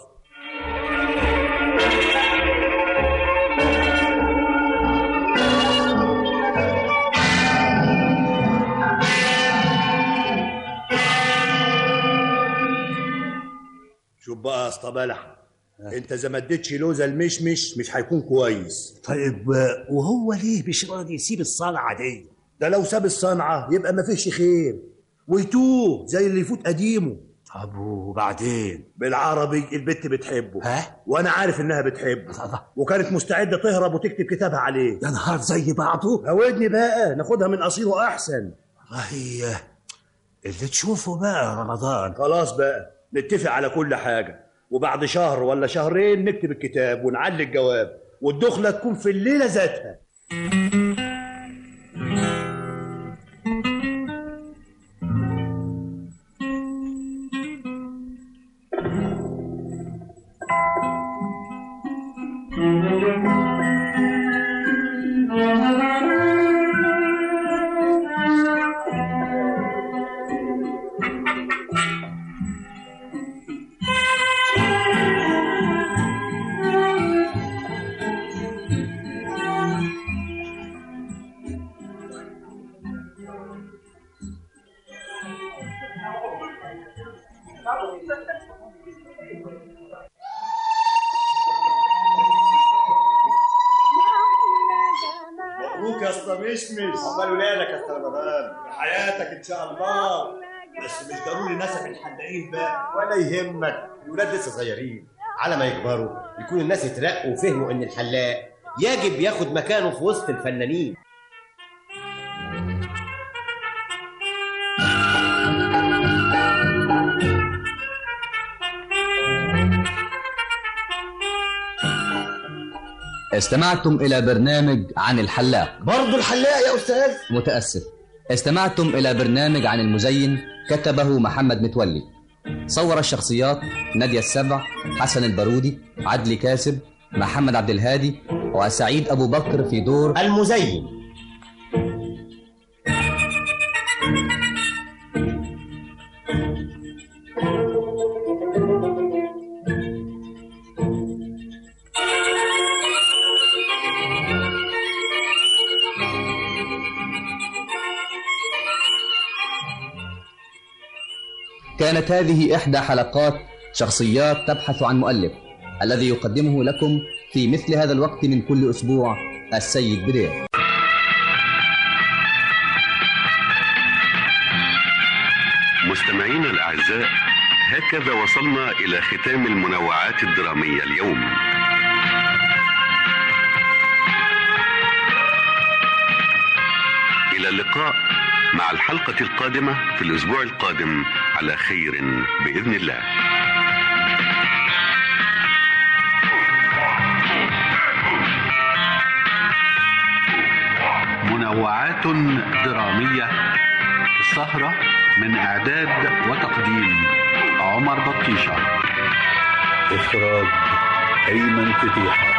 L: شوف بقى يا اسطى بلح، انت اذا ما اديتش لوزه المشمش مش هيكون كويس.
N: طيب وهو ليه مش راضي يسيب الصنعه دي؟
L: ده لو ساب الصنعه يبقى ما فيش خير ويتوه زي اللي يفوت قديمه.
N: طب وبعدين؟
L: بالعربي البت بتحبه.
N: ها؟
L: وانا عارف انها بتحبه، وكانت مستعده تهرب وتكتب كتابها عليه.
N: يا نهار زي بعضه.
L: هودني بقى ناخدها من اصيله احسن.
N: والله اللي تشوفه بقى يا رمضان.
L: خلاص بقى نتفق على كل حاجه، وبعد شهر ولا شهرين نكتب الكتاب ونعلي الجواب، والدخله تكون في الليله ذاتها. مبروك يا اسطى مشمش.
E: عقبال ولادك يا اسطى رمضان.
L: حياتك ان شاء الله. بس مش ضروري نسب الحلاقين بقى.
E: ولا يهمك، الولاد لسه صغيرين، على ما يكبروا يكون الناس اترقوا وفهموا ان الحلاق يجب ياخد مكانه في وسط الفنانين.
I: استمعتم إلى برنامج عن الحلاق.
E: برضو الحلاق يا أستاذ؟
I: متأسف. استمعتم إلى برنامج عن المزين، كتبه محمد متولي، صور الشخصيات نادية السبع، حسن البارودي، عدلي كاسب، محمد عبد الهادي، وسعيد أبو بكر في دور
E: المزين.
I: كانت هذه إحدى حلقات شخصيات تبحث عن مؤلف، الذي يقدمه لكم في مثل هذا الوقت من كل أسبوع السيد بدير.
P: مستمعينا الأعزاء، هكذا وصلنا إلى ختام المنوعات الدرامية اليوم. إلى اللقاء مع الحلقة القادمة في الأسبوع القادم على خير بإذن الله. منوعات درامية، السهرة من إعداد وتقديم عمر بطيشة، إخراج أيمن فتيحة.